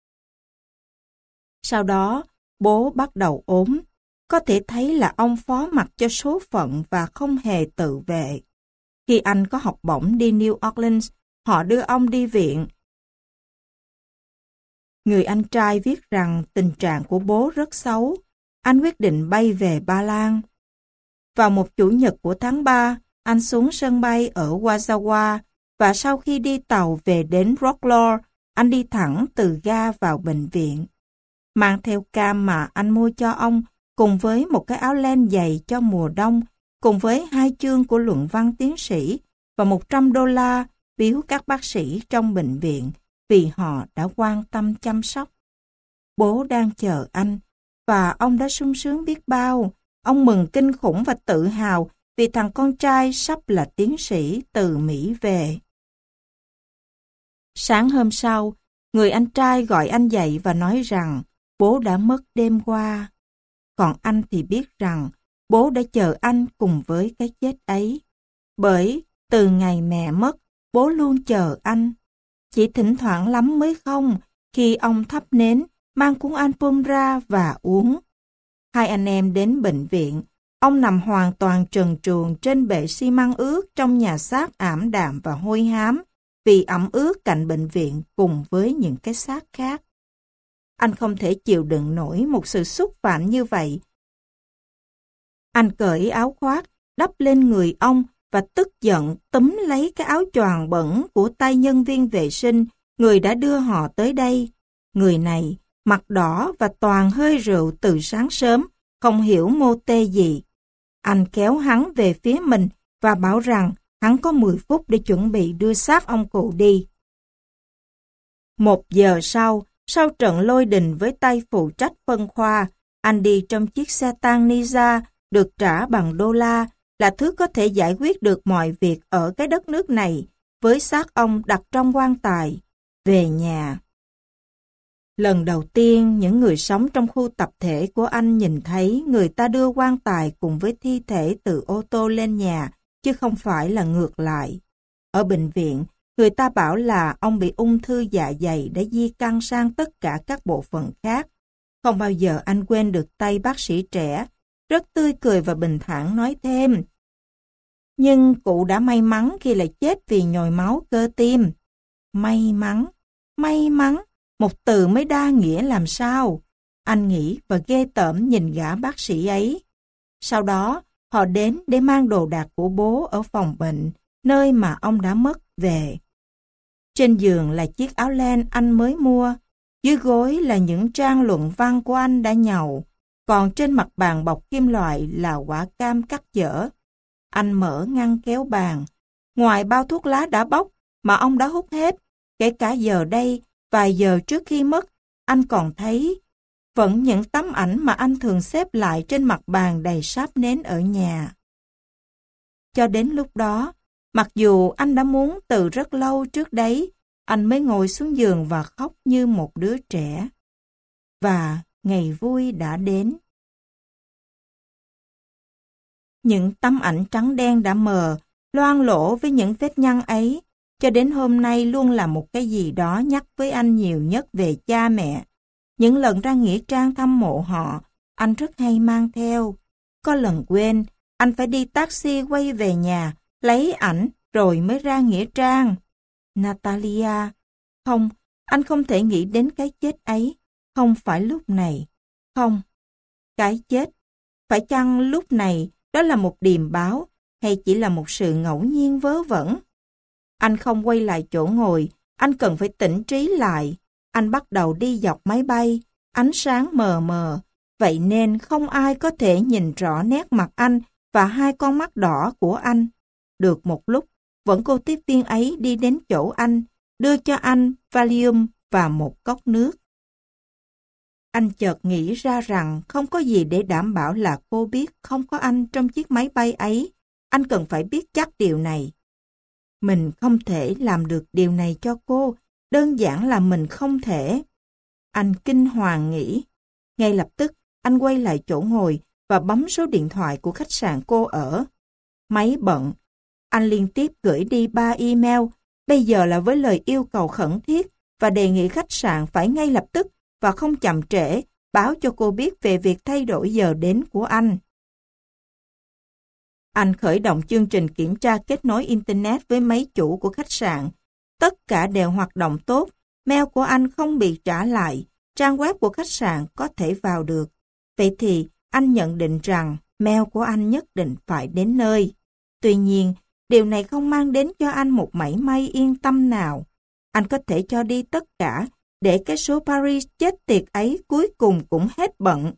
Sau đó, bố bắt đầu ốm. Có thể thấy là ông phó mặc cho số phận và không hề tự vệ. Khi anh có học bổng đi New Orleans, họ đưa ông đi viện. Người anh trai viết rằng tình trạng của bố rất xấu. Anh quyết định bay về Ba Lan. Vào một chủ nhật của tháng ba, anh xuống sân bay ở Wasawa và sau khi đi tàu về đến Rocklore, anh đi thẳng từ ga vào bệnh viện. Mang theo cam mà anh mua cho ông, cùng với một cái áo len dày cho mùa đông, cùng với hai chương của luận văn tiến sĩ và một trăm đô la biếu các bác sĩ trong bệnh viện vì họ đã quan tâm chăm sóc. Bố đang chờ anh và ông đã sung sướng biết bao. Ông mừng kinh khủng và tự hào vì thằng con trai sắp là tiến sĩ từ Mỹ về. Sáng hôm sau, người anh trai gọi anh dậy và nói rằng bố đã mất đêm qua. Còn anh thì biết rằng bố đã chờ anh cùng với cái chết ấy. Bởi từ ngày mẹ mất, bố luôn chờ anh. Chỉ thỉnh thoảng lắm mới không, khi ông thắp nến, mang cuốn album ra và uống. Hai anh em đến bệnh viện, ông nằm hoàn toàn trần truồng trên bệ xi măng ướt trong nhà xác ảm đạm và hôi hám vì ẩm ướt cạnh bệnh viện cùng với những cái xác khác. Anh không thể chịu đựng nổi một sự xúc phạm như vậy. Anh cởi áo khoác, đắp lên người ông và tức giận túm lấy cái áo choàng bẩn của tay nhân viên vệ sinh, người đã đưa họ tới đây. Người này mặt đỏ và toàn hơi rượu từ sáng sớm, không hiểu mô tê gì. Anh kéo hắn về phía mình và bảo rằng hắn có mười phút để chuẩn bị đưa xác ông cụ đi. Một giờ sau, sau trận lôi đình với tay phụ trách phân khoa, anh đi trong chiếc xe tang Niza được trả bằng đô la, là thứ có thể giải quyết được mọi việc ở cái đất nước này, với xác ông đặt trong quan tài, về nhà. Lần đầu tiên, những người sống trong khu tập thể của anh nhìn thấy người ta đưa quan tài cùng với thi thể từ ô tô lên nhà, chứ không phải là ngược lại. Ở bệnh viện, Người ta bảo là ông bị ung thư dạ dày đã di căn sang tất cả các bộ phận khác. Không bao giờ anh quên được tay bác sĩ trẻ, rất tươi cười và bình thản nói thêm. Nhưng cụ đã may mắn khi lại chết vì nhồi máu cơ tim. May mắn, may mắn, một từ mới đa nghĩa làm sao? Anh nghĩ và ghê tởm nhìn gã bác sĩ ấy. Sau đó, họ đến để mang đồ đạc của bố ở phòng bệnh, nơi mà ông đã mất về. Trên giường là chiếc áo len anh mới mua, dưới gối là những trang luận văn của anh đã nhàu, còn trên mặt bàn bọc kim loại là quả cam cắt dở. Anh mở ngăn kéo bàn, ngoài bao thuốc lá đã bốc mà ông đã hút hết, kể cả giờ đây, vài giờ trước khi mất, anh còn thấy vẫn những tấm ảnh mà anh thường xếp lại trên mặt bàn đầy sáp nến ở nhà. Cho đến lúc đó, mặc dù anh đã muốn từ rất lâu trước đấy, anh mới ngồi xuống giường và khóc như một đứa trẻ. Và ngày vui đã đến. Những tấm ảnh trắng đen đã mờ, loang lổ với những vết nhăn ấy, cho đến hôm nay luôn là một cái gì đó nhắc với anh nhiều nhất về cha mẹ. Những lần ra nghĩa trang thăm mộ họ, anh rất hay mang theo. Có lần quên, anh phải đi taxi quay về nhà, lấy ảnh rồi mới ra nghĩa trang. Natalia, không, anh không thể nghĩ đến cái chết ấy, không phải lúc này. Không, cái chết, phải chăng lúc này đó là một điềm báo hay chỉ là một sự ngẫu nhiên vớ vẩn? Anh không quay lại chỗ ngồi, anh cần phải tỉnh trí lại. Anh bắt đầu đi dọc máy bay, ánh sáng mờ mờ, vậy nên không ai có thể nhìn rõ nét mặt anh và hai con mắt đỏ của anh. Được một lúc, vẫn cô tiếp viên ấy đi đến chỗ anh, đưa cho anh Valium và một cốc nước. Anh chợt nghĩ ra rằng không có gì để đảm bảo là cô biết không có anh trong chiếc máy bay ấy. Anh cần phải biết chắc điều này. Mình không thể làm được điều này cho cô, đơn giản là mình không thể. Anh kinh hoàng nghĩ. Ngay lập tức, anh quay lại chỗ ngồi và bấm số điện thoại của khách sạn cô ở. Máy bận. Anh liên tiếp gửi đi ba email, bây giờ là với lời yêu cầu khẩn thiết và đề nghị khách sạn phải ngay lập tức và không chậm trễ báo cho cô biết về việc thay đổi giờ đến của anh. Anh khởi động chương trình kiểm tra kết nối Internet với máy chủ của khách sạn. Tất cả đều hoạt động tốt, mail của anh không bị trả lại, trang web của khách sạn có thể vào được. Vậy thì anh nhận định rằng mail của anh nhất định phải đến nơi. Tuy nhiên, điều này không mang đến cho anh một mảy may yên tâm nào. Anh có thể cho đi tất cả để cái số Paris chết tiệt ấy cuối cùng cũng hết bận.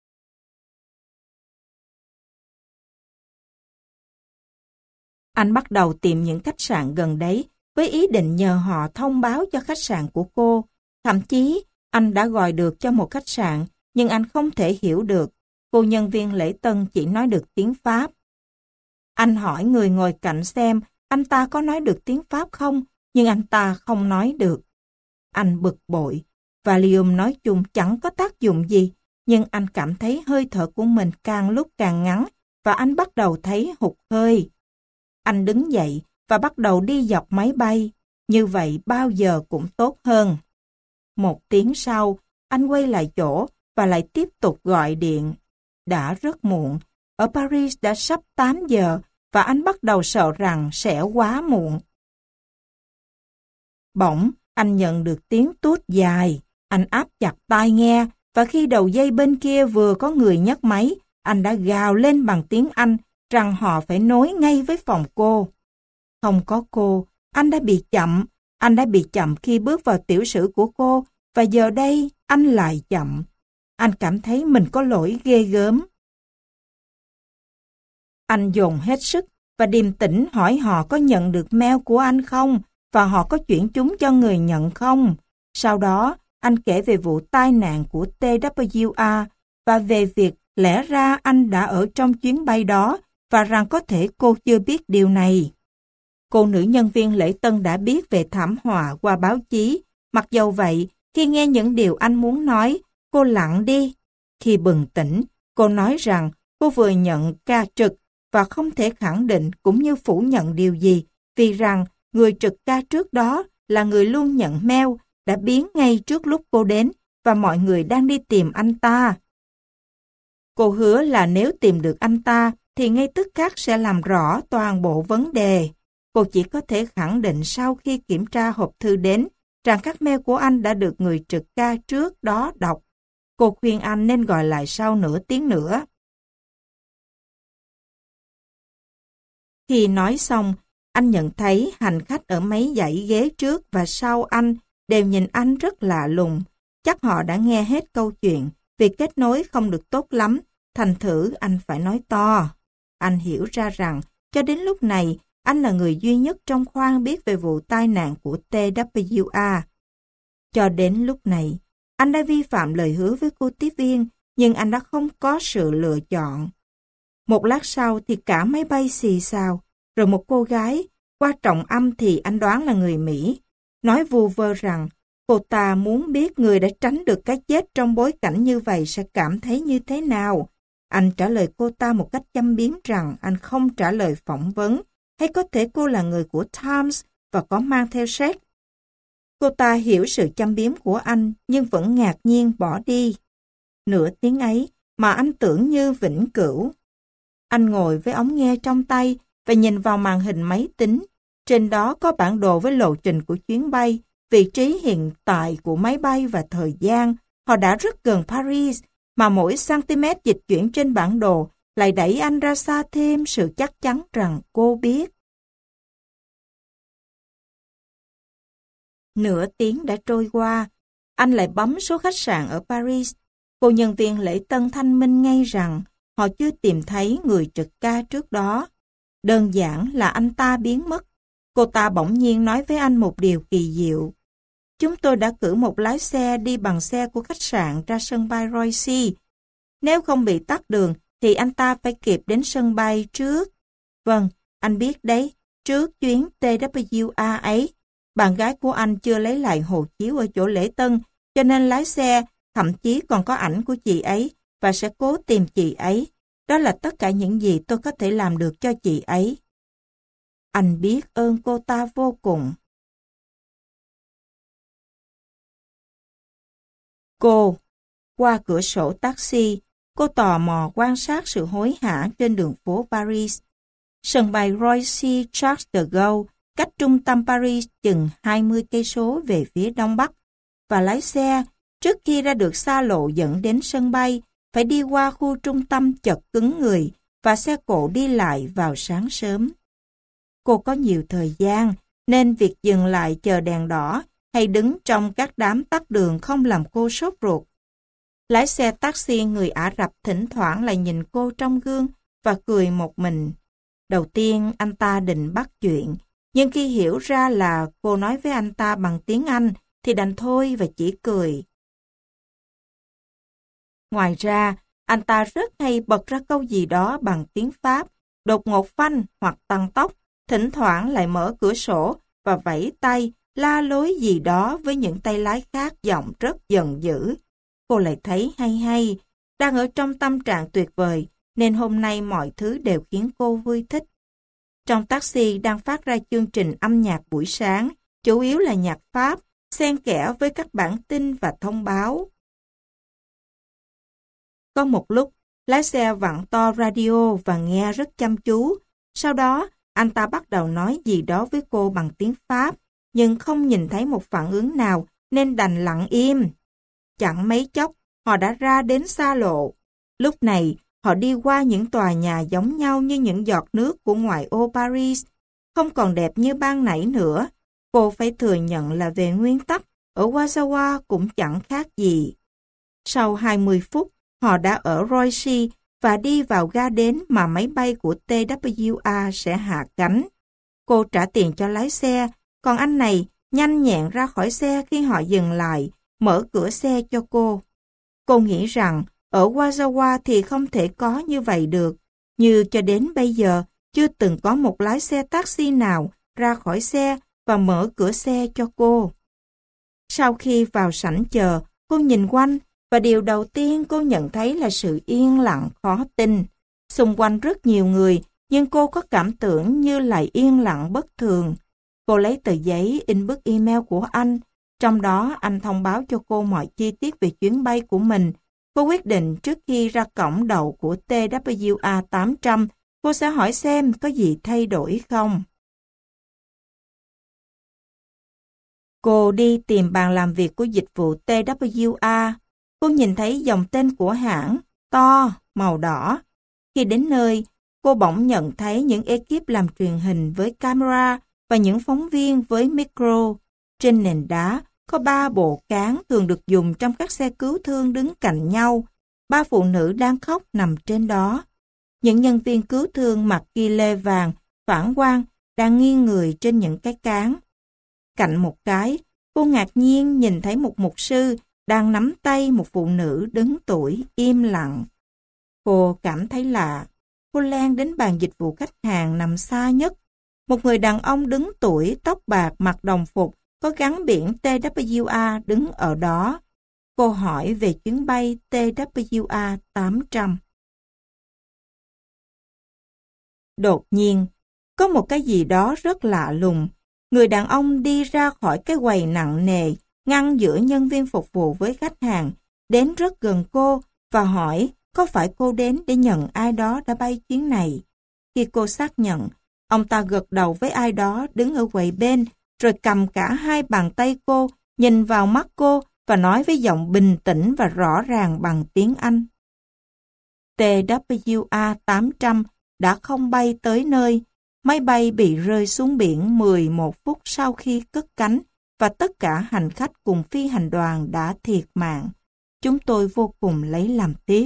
Anh bắt đầu tìm những khách sạn gần đấy với ý định nhờ họ thông báo cho khách sạn của cô. Thậm chí, anh đã gọi được cho một khách sạn, nhưng anh không thể hiểu được. Cô nhân viên lễ tân chỉ nói được tiếng Pháp. Anh hỏi người ngồi cạnh xem anh ta có nói được tiếng Pháp không, nhưng anh ta không nói được. Anh bực bội. Valium nói chung chẳng có tác dụng gì, nhưng anh cảm thấy hơi thở của mình càng lúc càng ngắn và anh bắt đầu thấy hụt hơi. Anh đứng dậy và bắt đầu đi dọc máy bay. Như vậy bao giờ cũng tốt hơn. Một tiếng sau, anh quay lại chỗ và lại tiếp tục gọi điện. Đã rất muộn. Ở Paris đã sắp tám giờ và anh bắt đầu sợ rằng sẽ quá muộn. Bỗng, anh nhận được tiếng tút dài. Anh áp chặt tai nghe và khi đầu dây bên kia vừa có người nhấc máy, anh đã gào lên bằng tiếng Anh rằng họ phải nối ngay với phòng cô. Không có cô, anh đã bị chậm. Anh đã bị chậm khi bước vào tiểu sử của cô và giờ đây anh lại chậm. Anh cảm thấy mình có lỗi ghê gớm. Anh dồn hết sức và điềm tĩnh hỏi họ có nhận được mail của anh không và họ có chuyển chúng cho người nhận không. Sau đó, anh kể về vụ tai nạn của tê vê a và về việc lẽ ra anh đã ở trong chuyến bay đó và rằng có thể cô chưa biết điều này. Cô nữ nhân viên lễ tân đã biết về thảm họa qua báo chí. Mặc dầu vậy, khi nghe những điều anh muốn nói, cô lặng đi. Khi bừng tỉnh, cô nói rằng cô vừa nhận ca trực và không thể khẳng định cũng như phủ nhận điều gì vì rằng người trực ca trước đó là người luôn nhận mail, đã biến ngay trước lúc cô đến và mọi người đang đi tìm anh ta. Cô hứa là nếu tìm được anh ta thì ngay tức khắc sẽ làm rõ toàn bộ vấn đề. Cô chỉ có thể khẳng định sau khi kiểm tra hộp thư đến rằng các mail của anh đã được người trực ca trước đó đọc. Cô khuyên anh nên gọi lại sau nửa tiếng nữa. Khi nói xong, anh nhận thấy hành khách ở mấy dãy ghế trước và sau anh đều nhìn anh rất lạ lùng. Chắc họ đã nghe hết câu chuyện, vì kết nối không được tốt lắm, thành thử anh phải nói to. Anh hiểu ra rằng, cho đến lúc này, anh là người duy nhất trong khoang biết về vụ tai nạn của tê vê a. Cho đến lúc này, anh đã vi phạm lời hứa với cô tiếp viên, nhưng anh đã không có sự lựa chọn. Một lát sau thì cả máy bay xì xào, rồi một cô gái, qua trọng âm thì anh đoán là người Mỹ, nói vu vơ rằng cô ta muốn biết người đã tránh được cái chết trong bối cảnh như vậy sẽ cảm thấy như thế nào. Anh trả lời cô ta một cách châm biếm rằng anh không trả lời phỏng vấn, hay có thể cô là người của Times và có mang theo séc. Cô ta hiểu sự châm biếm của anh nhưng vẫn ngạc nhiên bỏ đi. Nửa tiếng ấy mà anh tưởng như vĩnh cửu. Anh ngồi với ống nghe trong tay và nhìn vào màn hình máy tính. Trên đó có bản đồ với lộ trình của chuyến bay, vị trí hiện tại của máy bay và thời gian. Họ đã rất gần Paris, mà mỗi cm dịch chuyển trên bản đồ lại đẩy anh ra xa thêm sự chắc chắn rằng cô biết. Nửa tiếng đã trôi qua, anh lại bấm số khách sạn ở Paris. Cô nhân viên lễ tân thanh minh ngay rằng họ chưa tìm thấy người trực ca trước đó. Đơn giản là anh ta biến mất. Cô ta bỗng nhiên nói với anh một điều kỳ diệu. Chúng tôi đã cử một lái xe đi bằng xe của khách sạn ra sân bay Roissy. Nếu không bị tắc đường thì anh ta phải kịp đến sân bay trước. Vâng, anh biết đấy, trước chuyến tê vê a ấy, bạn gái của anh chưa lấy lại hộ chiếu ở chỗ lễ tân, cho nên lái xe thậm chí còn có ảnh của chị ấy và sẽ cố tìm chị ấy. Đó là tất cả những gì tôi có thể làm được cho chị ấy. Anh biết ơn cô ta vô cùng. Cô, qua cửa sổ taxi, cô tò mò quan sát sự hối hả trên đường phố Paris. Sân bay Roissy Charles de Gaulle cách trung tâm Paris chừng hai mươi cây số về phía đông bắc, và lái xe trước khi ra được xa lộ dẫn đến sân bay phải đi qua khu trung tâm chật cứng người và xe cộ đi lại vào sáng sớm. Cô có nhiều thời gian nên việc dừng lại chờ đèn đỏ hay đứng trong các đám tắc đường không làm cô sốt ruột. Lái xe taxi người Ả Rập thỉnh thoảng lại nhìn cô trong gương và cười một mình. Đầu tiên anh ta định bắt chuyện, nhưng khi hiểu ra là cô nói với anh ta bằng tiếng Anh thì đành thôi và chỉ cười. Ngoài ra, anh ta rất hay bật ra câu gì đó bằng tiếng Pháp, đột ngột phanh hoặc tăng tốc, thỉnh thoảng lại mở cửa sổ và vẫy tay, la lối gì đó với những tay lái khác giọng rất giận dữ. Cô lại thấy hay hay, đang ở trong tâm trạng tuyệt vời, nên hôm nay mọi thứ đều khiến cô vui thích. Trong taxi đang phát ra chương trình âm nhạc buổi sáng, chủ yếu là nhạc Pháp, xen kẽ với các bản tin và thông báo. Có một lúc, lái xe vặn to radio và nghe rất chăm chú. Sau đó, anh ta bắt đầu nói gì đó với cô bằng tiếng Pháp, nhưng không nhìn thấy một phản ứng nào nên đành lặng im. Chẳng mấy chốc, họ đã ra đến xa lộ. Lúc này, họ đi qua những tòa nhà giống nhau như những giọt nước của ngoại ô Paris, không còn đẹp như ban nãy nữa. Cô phải thừa nhận là về nguyên tắc, ở Warsaw cũng chẳng khác gì. Sau hai mươi phút, họ đã ở Roissy và đi vào ga đến mà máy bay của tê vê a sẽ hạ cánh. Cô trả tiền cho lái xe, còn anh này nhanh nhẹn ra khỏi xe khi họ dừng lại, mở cửa xe cho cô. Cô nghĩ rằng ở Warsaw thì không thể có như vậy được, như cho đến bây giờ chưa từng có một lái xe taxi nào ra khỏi xe và mở cửa xe cho cô. Sau khi vào sảnh chờ, cô nhìn quanh và điều đầu tiên cô nhận thấy là sự yên lặng khó tin. Xung quanh rất nhiều người, nhưng cô có cảm tưởng như lại yên lặng bất thường. Cô lấy tờ giấy in bức email của anh. Trong đó anh thông báo cho cô mọi chi tiết về chuyến bay của mình. Cô quyết định trước khi ra cổng đậu của T W A tám trăm, cô sẽ hỏi xem có gì thay đổi không. Cô đi tìm bàn làm việc của dịch vụ T W A. Cô nhìn thấy dòng tên của hãng, to, màu đỏ. Khi đến nơi, cô bỗng nhận thấy những ekip làm truyền hình với camera và những phóng viên với micro. Trên nền đá có ba bộ cán thường được dùng trong các xe cứu thương đứng cạnh nhau. Ba phụ nữ đang khóc nằm trên đó. Những nhân viên cứu thương mặc ghi lê vàng, phản quang, đang nghiêng người trên những cái cán. Cạnh một cái, cô ngạc nhiên nhìn thấy một mục sư đang nắm tay một phụ nữ đứng tuổi im lặng. Cô cảm thấy lạ. Cô len đến bàn dịch vụ khách hàng nằm xa nhất. Một người đàn ông đứng tuổi, tóc bạc, mặc đồng phục, có gắn biển T W A đứng ở đó. Cô hỏi về chuyến bay T W A tám trăm. Đột nhiên, có một cái gì đó rất lạ lùng. Người đàn ông đi ra khỏi cái quầy nặng nề, ngăn giữa nhân viên phục vụ với khách hàng, đến rất gần cô và hỏi có phải cô đến để nhận ai đó đã bay chuyến này. Khi cô xác nhận, ông ta gật đầu với ai đó đứng ở quầy bên, rồi cầm cả hai bàn tay cô, nhìn vào mắt cô và nói với giọng bình tĩnh và rõ ràng bằng tiếng Anh. T W A tám trăm đã không bay tới nơi. Máy bay bị rơi xuống biển mười một phút sau khi cất cánh và tất cả hành khách cùng phi hành đoàn đã thiệt mạng. Chúng tôi vô cùng lấy làm tiếc.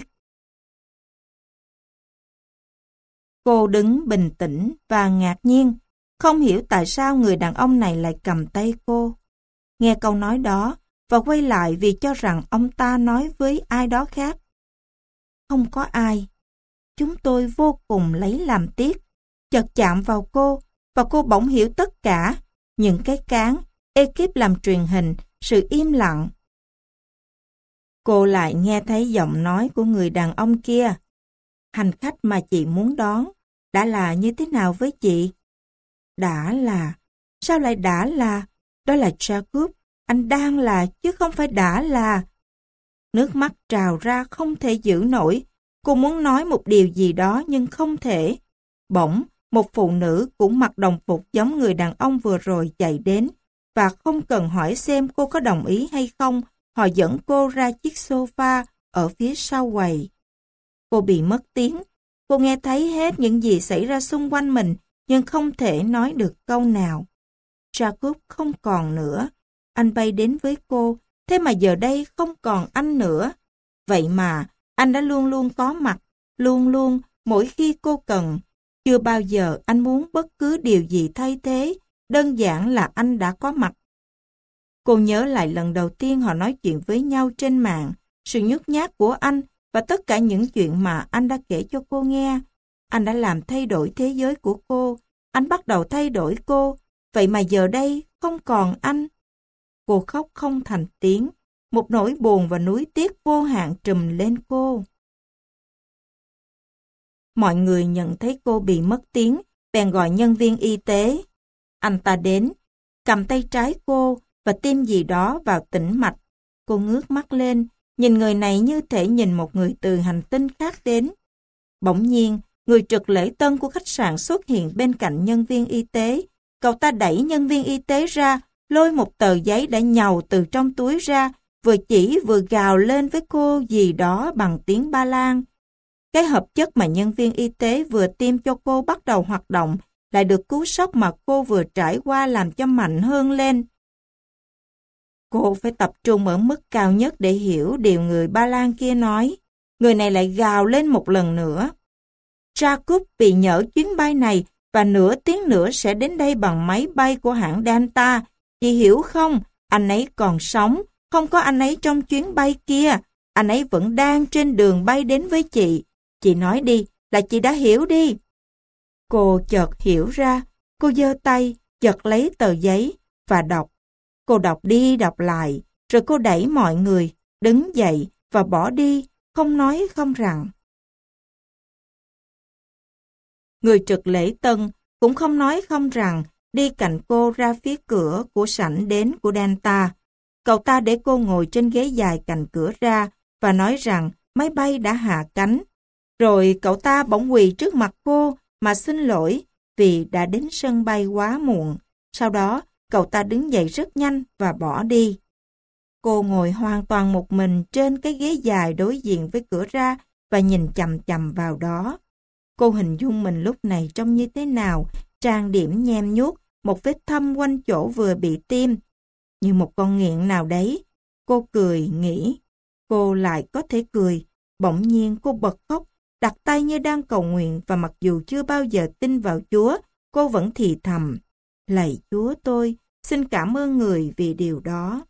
Cô đứng bình tĩnh và ngạc nhiên, không hiểu tại sao người đàn ông này lại cầm tay cô. Nghe câu nói đó và quay lại vì cho rằng ông ta nói với ai đó khác. Không có ai. Chúng tôi vô cùng lấy làm tiếc. Chợt chạm vào cô và cô bỗng hiểu tất cả. Những cái cán, ekip làm truyền hình, sự im lặng. Cô lại nghe thấy giọng nói của người đàn ông kia. Hành khách mà chị muốn đón đã là như thế nào với chị? Đã là. Sao lại đã là? Đó là Jacob. Anh đang là chứ không phải đã là. Nước mắt trào ra không thể giữ nổi. Cô muốn nói một điều gì đó nhưng không thể. Bỗng, một phụ nữ cũng mặc đồng phục giống người đàn ông vừa rồi chạy đến và không cần hỏi xem cô có đồng ý hay không, họ dẫn cô ra chiếc sofa ở phía sau quầy. Cô bị mất tiếng. Cô nghe thấy hết những gì xảy ra xung quanh mình nhưng không thể nói được câu nào. Jacob không còn nữa. Anh bay đến với cô, thế mà giờ đây không còn anh nữa. Vậy mà, anh đã luôn luôn có mặt, luôn luôn, mỗi khi cô cần. Chưa bao giờ anh muốn bất cứ điều gì thay thế, đơn giản là anh đã có mặt. Cô nhớ lại lần đầu tiên họ nói chuyện với nhau trên mạng, sự nhút nhát của anh và tất cả những chuyện mà anh đã kể cho cô nghe. Anh đã làm thay đổi thế giới của cô, anh bắt đầu thay đổi cô, vậy mà giờ đây không còn anh. Cô khóc không thành tiếng, một nỗi buồn và nuối tiếc vô hạn trùm lên cô. Mọi người nhận thấy cô bị mất tiếng, bèn gọi nhân viên y tế. Anh ta đến, cầm tay trái cô và tiêm gì đó vào tĩnh mạch. Cô ngước mắt lên, nhìn người này như thể nhìn một người từ hành tinh khác đến. Bỗng nhiên, người trực lễ tân của khách sạn xuất hiện bên cạnh nhân viên y tế. Cậu ta đẩy nhân viên y tế ra, lôi một tờ giấy đã nhàu từ trong túi ra, vừa chỉ vừa gào lên với cô gì đó bằng tiếng Ba Lan. Cái hợp chất mà nhân viên y tế vừa tiêm cho cô bắt đầu hoạt động, lại được cú sốc mà cô vừa trải qua làm cho mạnh hơn lên. Cô phải tập trung ở mức cao nhất để hiểu điều người Ba Lan kia nói. Người này lại gào lên một lần nữa. Jacob bị nhỡ chuyến bay này và nửa tiếng nữa sẽ đến đây bằng máy bay của hãng Delta. Chị hiểu không? Anh ấy còn sống, không có anh ấy trong chuyến bay kia. Anh ấy vẫn đang trên đường bay đến với chị. Chị nói đi, là chị đã hiểu đi. Cô chợt hiểu ra, cô giơ tay, giật lấy tờ giấy và đọc. Cô đọc đi đọc lại, rồi cô đẩy mọi người, đứng dậy và bỏ đi, không nói không rằng. Người trực lễ tân cũng không nói không rằng, đi cạnh cô ra phía cửa của sảnh đến của Delta. Cậu ta để cô ngồi trên ghế dài cạnh cửa ra và nói rằng máy bay đã hạ cánh. Rồi cậu ta bỗng quỳ trước mặt cô mà xin lỗi vì đã đến sân bay quá muộn. Sau đó, cậu ta đứng dậy rất nhanh và bỏ đi. Cô ngồi hoàn toàn một mình trên cái ghế dài đối diện với cửa ra và nhìn chằm chằm vào đó. Cô hình dung mình lúc này trông như thế nào, trang điểm nhem nhuốc, một vết thâm quanh chỗ vừa bị tiêm. Như một con nghiện nào đấy. Cô cười, nghĩ. Cô lại có thể cười. Bỗng nhiên cô bật khóc, đặt tay như đang cầu nguyện và mặc dù chưa bao giờ tin vào Chúa, cô vẫn thì thầm. Lạy Chúa tôi, xin cảm ơn người vì điều đó.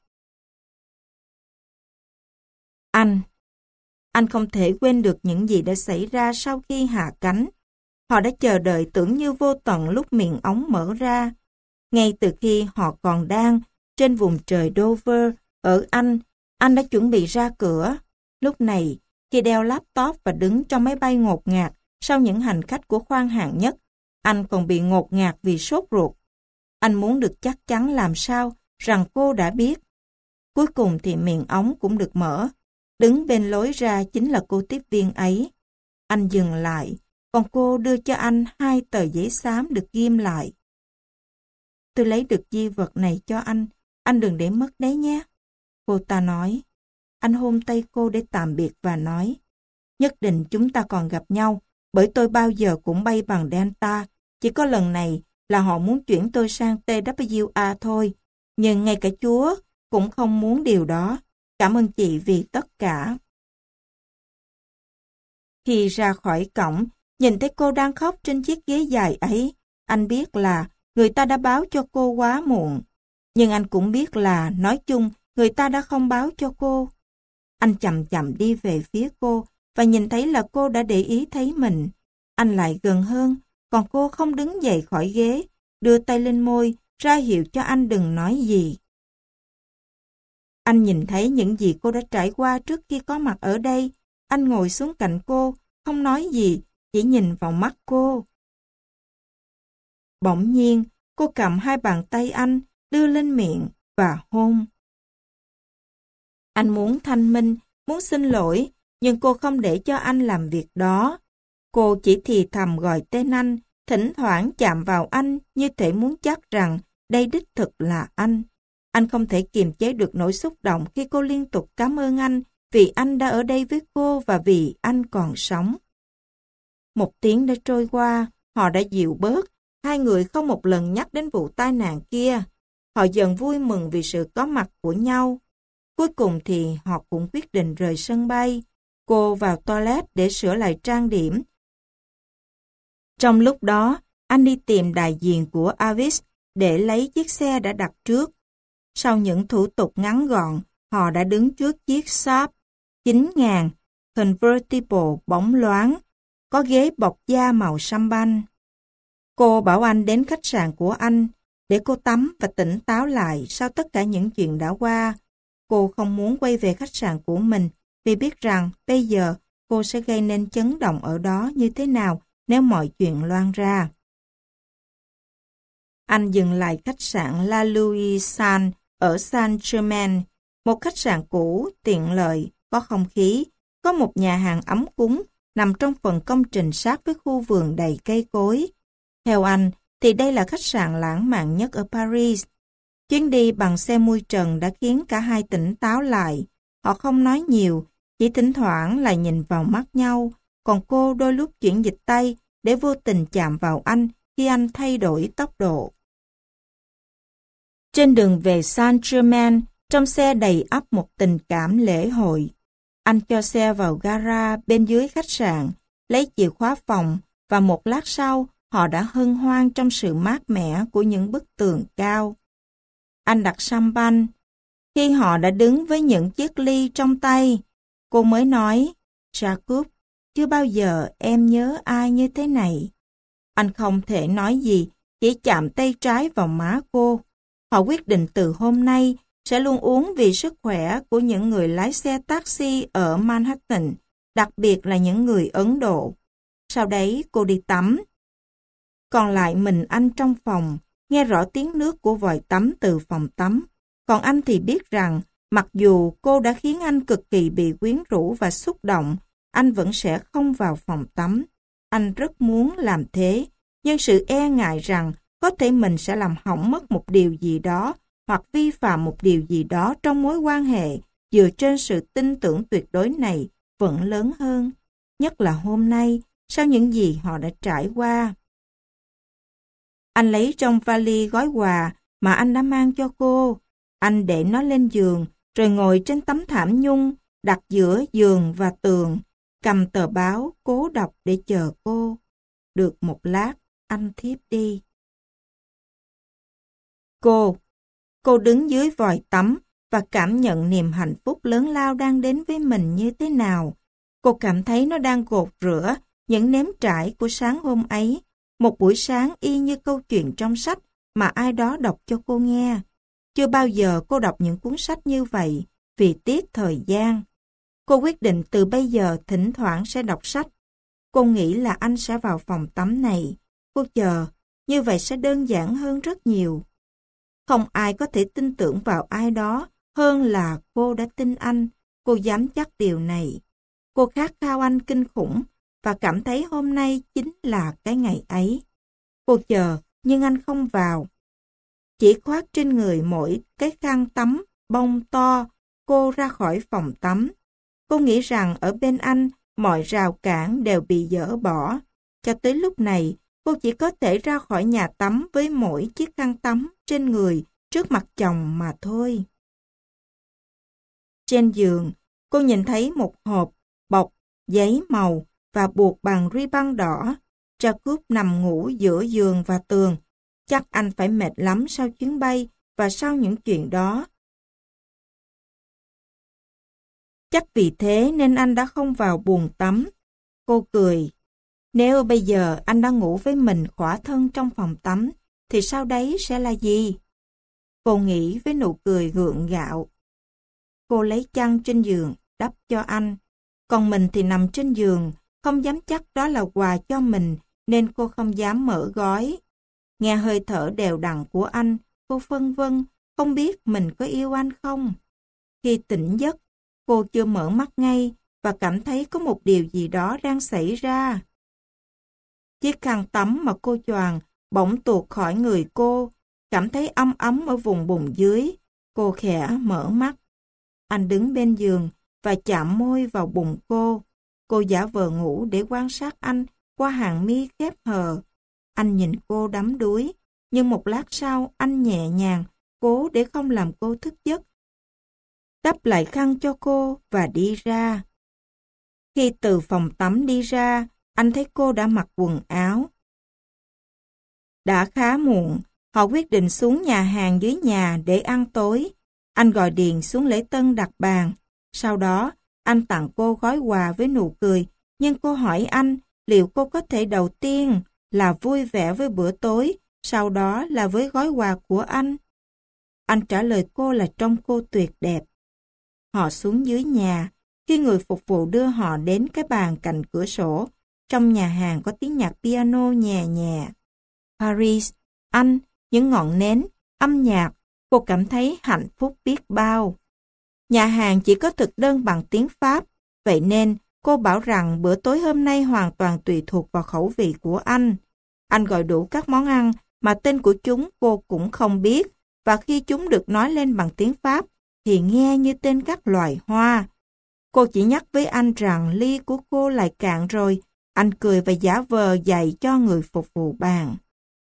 Anh Anh không thể quên được những gì đã xảy ra sau khi hạ cánh. Họ đã chờ đợi tưởng như vô tận lúc miệng ống mở ra. Ngay từ khi họ còn đang trên vùng trời Dover, ở Anh, anh đã chuẩn bị ra cửa. Lúc này, khi đeo laptop và đứng trong máy bay ngột ngạt sau những hành khách của khoang hạng nhất, anh còn bị ngột ngạt vì sốt ruột. Anh muốn được chắc chắn làm sao rằng cô đã biết. Cuối cùng thì miệng ống cũng được mở. Đứng bên lối ra chính là cô tiếp viên ấy. Anh dừng lại, còn cô đưa cho anh hai tờ giấy xám được ghim lại. Tôi lấy được di vật này cho anh, anh đừng để mất đấy nhé. Cô ta nói. Anh hôn tay cô để tạm biệt và nói. Nhất định chúng ta còn gặp nhau, bởi tôi bao giờ cũng bay bằng Delta. Chỉ có lần này là họ muốn chuyển tôi sang tê vê a thôi. Nhưng ngay cả Chúa cũng không muốn điều đó. Cảm ơn chị vì tất cả. Khi ra khỏi cổng, nhìn thấy cô đang khóc trên chiếc ghế dài ấy, anh biết là người ta đã báo cho cô quá muộn. Nhưng anh cũng biết là, nói chung, người ta đã không báo cho cô. Anh chậm chậm đi về phía cô và nhìn thấy là cô đã để ý thấy mình. Anh lại gần hơn, còn cô không đứng dậy khỏi ghế, đưa tay lên môi, ra hiệu cho anh đừng nói gì. Anh nhìn thấy những gì cô đã trải qua trước khi có mặt ở đây. Anh ngồi xuống cạnh cô, không nói gì, chỉ nhìn vào mắt cô. Bỗng nhiên, cô cầm hai bàn tay anh, đưa lên miệng và hôn. Anh muốn thanh minh, muốn xin lỗi, nhưng cô không để cho anh làm việc đó. Cô chỉ thì thầm gọi tên anh, thỉnh thoảng chạm vào anh như thể muốn chắc rằng đây đích thực là anh. Anh không thể kiềm chế được nỗi xúc động khi cô liên tục cảm ơn anh vì anh đã ở đây với cô và vì anh còn sống. Một tiếng đã trôi qua, họ đã dịu bớt, hai người không một lần nhắc đến vụ tai nạn kia. Họ dần vui mừng vì sự có mặt của nhau. Cuối cùng thì họ cũng quyết định rời sân bay. Cô vào toilet để sửa lại trang điểm. Trong lúc đó, anh đi tìm đại diện của Avis để lấy chiếc xe đã đặt trước. Sau những thủ tục ngắn gọn, họ đã đứng trước chiếc Saab chín ngàn Convertible bóng loáng, có ghế bọc da màu sâm banh. Cô bảo anh đến khách sạn của anh để cô tắm và tỉnh táo lại sau tất cả những chuyện đã qua. Cô không muốn quay về khách sạn của mình vì biết rằng bây giờ cô sẽ gây nên chấn động ở đó như thế nào nếu mọi chuyện loan ra. Anh dừng lại khách sạn La Louisiane ở Saint-Germain, một khách sạn cũ, tiện lợi, có không khí, có một nhà hàng ấm cúng nằm trong phần công trình sát với khu vườn đầy cây cối. Theo anh, thì đây là khách sạn lãng mạn nhất ở Paris. Chuyến đi bằng xe mui trần đã khiến cả hai tỉnh táo lại. Họ không nói nhiều, chỉ thỉnh thoảng là nhìn vào mắt nhau, còn cô đôi lúc chuyển dịch tay để vô tình chạm vào anh khi anh thay đổi tốc độ. Trên đường về Saint-Germain, trong xe đầy ắp một tình cảm lễ hội. Anh cho xe vào gara bên dưới khách sạn, lấy chìa khóa phòng và một lát sau họ đã hân hoan trong sự mát mẻ của những bức tường cao. Anh đặt champagne. Khi họ đã đứng với những chiếc ly trong tay, cô mới nói, Jacob, chưa bao giờ em nhớ ai như thế này. Anh không thể nói gì, chỉ chạm tay trái vào má cô. Họ quyết định từ hôm nay sẽ luôn uống vì sức khỏe của những người lái xe taxi ở Manhattan, đặc biệt là những người Ấn Độ. Sau đấy cô đi tắm. Còn lại mình anh trong phòng, nghe rõ tiếng nước của vòi tắm từ phòng tắm. Còn anh thì biết rằng, mặc dù cô đã khiến anh cực kỳ bị quyến rũ và xúc động, anh vẫn sẽ không vào phòng tắm. Anh rất muốn làm thế, nhưng sự e ngại rằng có thể mình sẽ làm hỏng mất một điều gì đó hoặc vi phạm một điều gì đó trong mối quan hệ dựa trên sự tin tưởng tuyệt đối này vẫn lớn hơn. Nhất là hôm nay, sau những gì họ đã trải qua. Anh lấy trong vali gói quà mà anh đã mang cho cô. Anh để nó lên giường, rồi ngồi trên tấm thảm nhung, đặt giữa giường và tường, cầm tờ báo, cố đọc để chờ cô. Được một lát, anh thiếp đi. Cô, cô đứng dưới vòi tắm và cảm nhận niềm hạnh phúc lớn lao đang đến với mình như thế nào. Cô cảm thấy nó đang gột rửa những nếm trải của sáng hôm ấy, một buổi sáng y như câu chuyện trong sách mà ai đó đọc cho cô nghe. Chưa bao giờ cô đọc những cuốn sách như vậy, vì tiếc thời gian. Cô quyết định từ bây giờ thỉnh thoảng sẽ đọc sách. Cô nghĩ là anh sẽ vào phòng tắm này. Cô chờ, như vậy sẽ đơn giản hơn rất nhiều. Không ai có thể tin tưởng vào ai đó hơn là cô đã tin anh. Cô dám chắc điều này. Cô khát khao anh kinh khủng và cảm thấy hôm nay chính là cái ngày ấy. Cô chờ, nhưng anh không vào. Chỉ khoác trên người mỗi cái khăn tắm bông to, cô ra khỏi phòng tắm. Cô nghĩ rằng ở bên anh, mọi rào cản đều bị dỡ bỏ. Cho tới lúc này, cô chỉ có thể ra khỏi nhà tắm với mỗi chiếc khăn tắm trên người trước mặt chồng mà thôi. Trên giường, cô nhìn thấy một hộp, bọc, giấy màu và buộc bằng ruy băng đỏ. Jacob nằm ngủ giữa giường và tường. Chắc anh phải mệt lắm sau chuyến bay và sau những chuyện đó. Chắc vì thế nên anh đã không vào buồng tắm. Cô cười. Nếu bây giờ anh đã ngủ với mình khỏa thân trong phòng tắm, thì sau đấy sẽ là gì? Cô nghĩ với nụ cười gượng gạo. Cô lấy chăn trên giường, đắp cho anh. Còn mình thì nằm trên giường, không dám chắc đó là quà cho mình, nên cô không dám mở gói. Nghe hơi thở đều đặn của anh, cô phân vân, không biết mình có yêu anh không. Khi tỉnh giấc, cô chưa mở mắt ngay và cảm thấy có một điều gì đó đang xảy ra. Chiếc khăn tắm mà cô choàng bỗng tuột khỏi người cô, cảm thấy ấm ấm ở vùng bụng dưới. Cô khẽ mở mắt. Anh đứng bên giường và chạm môi vào bụng cô. Cô giả vờ ngủ để quan sát anh qua hàng mi khép hờ. Anh nhìn cô đắm đuối, nhưng một lát sau anh nhẹ nhàng, cố để không làm cô thức giấc. Đắp lại khăn cho cô và đi ra. Khi từ phòng tắm đi ra, anh thấy cô đã mặc quần áo. Đã khá muộn, họ quyết định xuống nhà hàng dưới nhà để ăn tối. Anh gọi Điền xuống lễ tân đặt bàn. Sau đó, anh tặng cô gói quà với nụ cười, nhưng cô hỏi anh liệu cô có thể đầu tiên là vui vẻ với bữa tối, sau đó là với gói quà của anh. Anh trả lời cô là trông cô tuyệt đẹp. Họ xuống dưới nhà, khi người phục vụ đưa họ đến cái bàn cạnh cửa sổ, trong nhà hàng có tiếng nhạc piano nhẹ nhẹ. Paris, anh, những ngọn nến, âm nhạc, cô cảm thấy hạnh phúc biết bao. Nhà hàng chỉ có thực đơn bằng tiếng Pháp, vậy nên cô bảo rằng bữa tối hôm nay hoàn toàn tùy thuộc vào khẩu vị của anh. Anh gọi đủ các món ăn mà tên của chúng cô cũng không biết, và khi chúng được nói lên bằng tiếng Pháp thì nghe như tên các loài hoa. Cô chỉ nhắc với anh rằng ly của cô lại cạn rồi. Anh cười và giả vờ dạy cho người phục vụ bàn.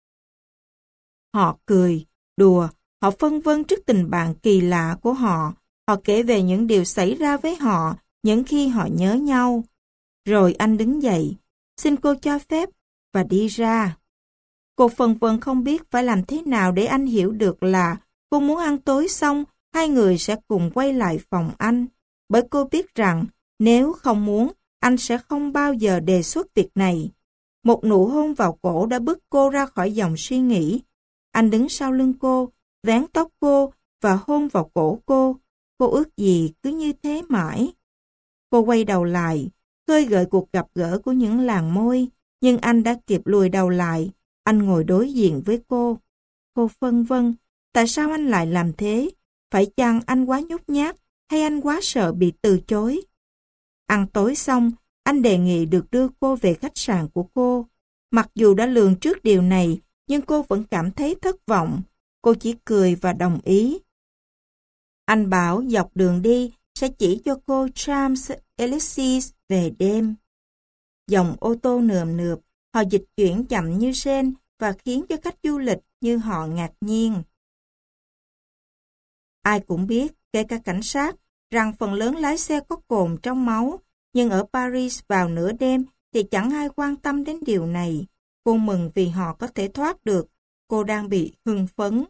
Họ cười, đùa, họ phân vân trước tình bạn kỳ lạ của họ. Họ kể về những điều xảy ra với họ những khi họ nhớ nhau. Rồi anh đứng dậy, xin cô cho phép, và đi ra. Cô phân vân không biết phải làm thế nào để anh hiểu được là cô muốn ăn tối xong, hai người sẽ cùng quay lại phòng anh. Bởi cô biết rằng nếu không muốn, anh sẽ không bao giờ đề xuất việc này. Một nụ hôn vào cổ đã bức cô ra khỏi dòng suy nghĩ. Anh đứng sau lưng cô, vén tóc cô và hôn vào cổ cô. Cô ước gì cứ như thế mãi. Cô quay đầu lại, khơi gợi cuộc gặp gỡ của những làn môi, nhưng anh đã kịp lùi đầu lại. Anh ngồi đối diện với cô. Cô phân vân, tại sao anh lại làm thế? Phải chăng anh quá nhút nhát hay anh quá sợ bị từ chối? Ăn tối xong, anh đề nghị được đưa cô về khách sạn của cô. Mặc dù đã lường trước điều này, nhưng cô vẫn cảm thấy thất vọng. Cô chỉ cười và đồng ý. Anh bảo dọc đường đi sẽ chỉ cho cô Champs-Élysées về đêm. Dòng ô tô nườm nượp, họ dịch chuyển chậm như sên và khiến cho khách du lịch như họ ngạc nhiên. Ai cũng biết, kể cả cảnh sát, rằng phần lớn lái xe có cồn trong máu, nhưng ở Paris vào nửa đêm thì chẳng ai quan tâm đến điều này. Cô mừng vì họ có thể thoát được, cô đang bị hưng phấn.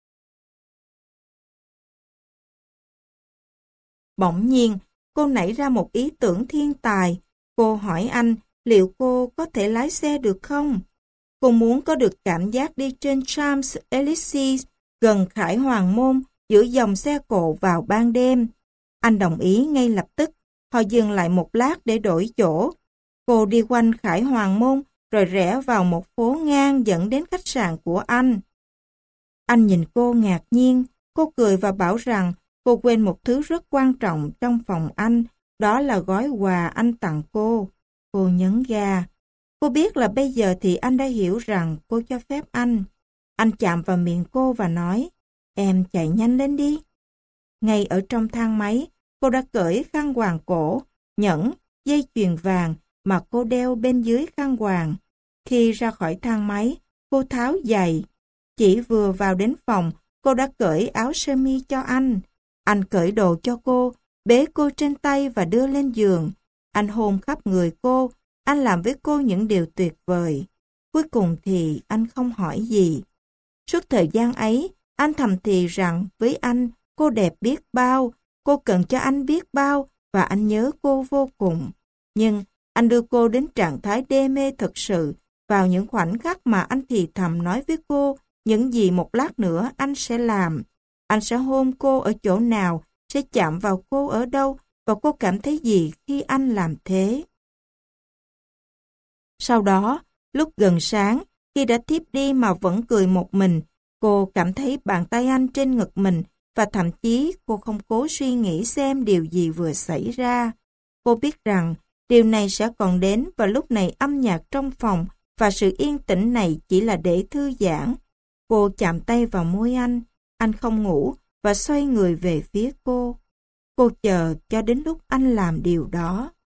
Bỗng nhiên, cô nảy ra một ý tưởng thiên tài. Cô hỏi anh liệu cô có thể lái xe được không? Cô muốn có được cảm giác đi trên Champs-Élysées gần Khải Hoàng Môn giữa dòng xe cộ vào ban đêm. Anh đồng ý ngay lập tức. Họ dừng lại một lát để đổi chỗ. Cô đi quanh Khải Hoàng Môn rồi rẽ vào một phố ngang dẫn đến khách sạn của anh. Anh nhìn cô ngạc nhiên. Cô cười và bảo rằng cô quên một thứ rất quan trọng trong phòng anh. Đó là gói quà anh tặng cô. Cô nhấn ga. Cô biết là bây giờ thì anh đã hiểu rằng cô cho phép anh. Anh chạm vào miệng cô và nói, em chạy nhanh lên đi. Ngay ở trong thang máy, cô đã cởi khăn quàng cổ, nhẫn, dây chuyền vàng mà cô đeo bên dưới khăn quàng. Khi ra khỏi thang máy, cô tháo giày. Chỉ vừa vào đến phòng, cô đã cởi áo sơ mi cho anh. Anh cởi đồ cho cô, bế cô trên tay và đưa lên giường. Anh hôn khắp người cô, anh làm với cô những điều tuyệt vời. Cuối cùng thì anh không hỏi gì. Suốt thời gian ấy, anh thầm thì rằng với anh, cô đẹp biết bao, cô cần cho anh biết bao và anh nhớ cô vô cùng. Nhưng anh đưa cô đến trạng thái đê mê thực sự vào những khoảnh khắc mà anh thì thầm nói với cô những gì một lát nữa anh sẽ làm. Anh sẽ hôn cô ở chỗ nào, sẽ chạm vào cô ở đâu và cô cảm thấy gì khi anh làm thế. Sau đó, lúc gần sáng, khi đã thiếp đi mà vẫn cười một mình, cô cảm thấy bàn tay anh trên ngực mình và thậm chí cô không cố suy nghĩ xem điều gì vừa xảy ra. Cô biết rằng điều này sẽ còn đến và lúc này âm nhạc trong phòng và sự yên tĩnh này chỉ là để thư giãn. Cô chạm tay vào môi anh, anh không ngủ và xoay người về phía cô. Cô chờ cho đến lúc anh làm điều đó.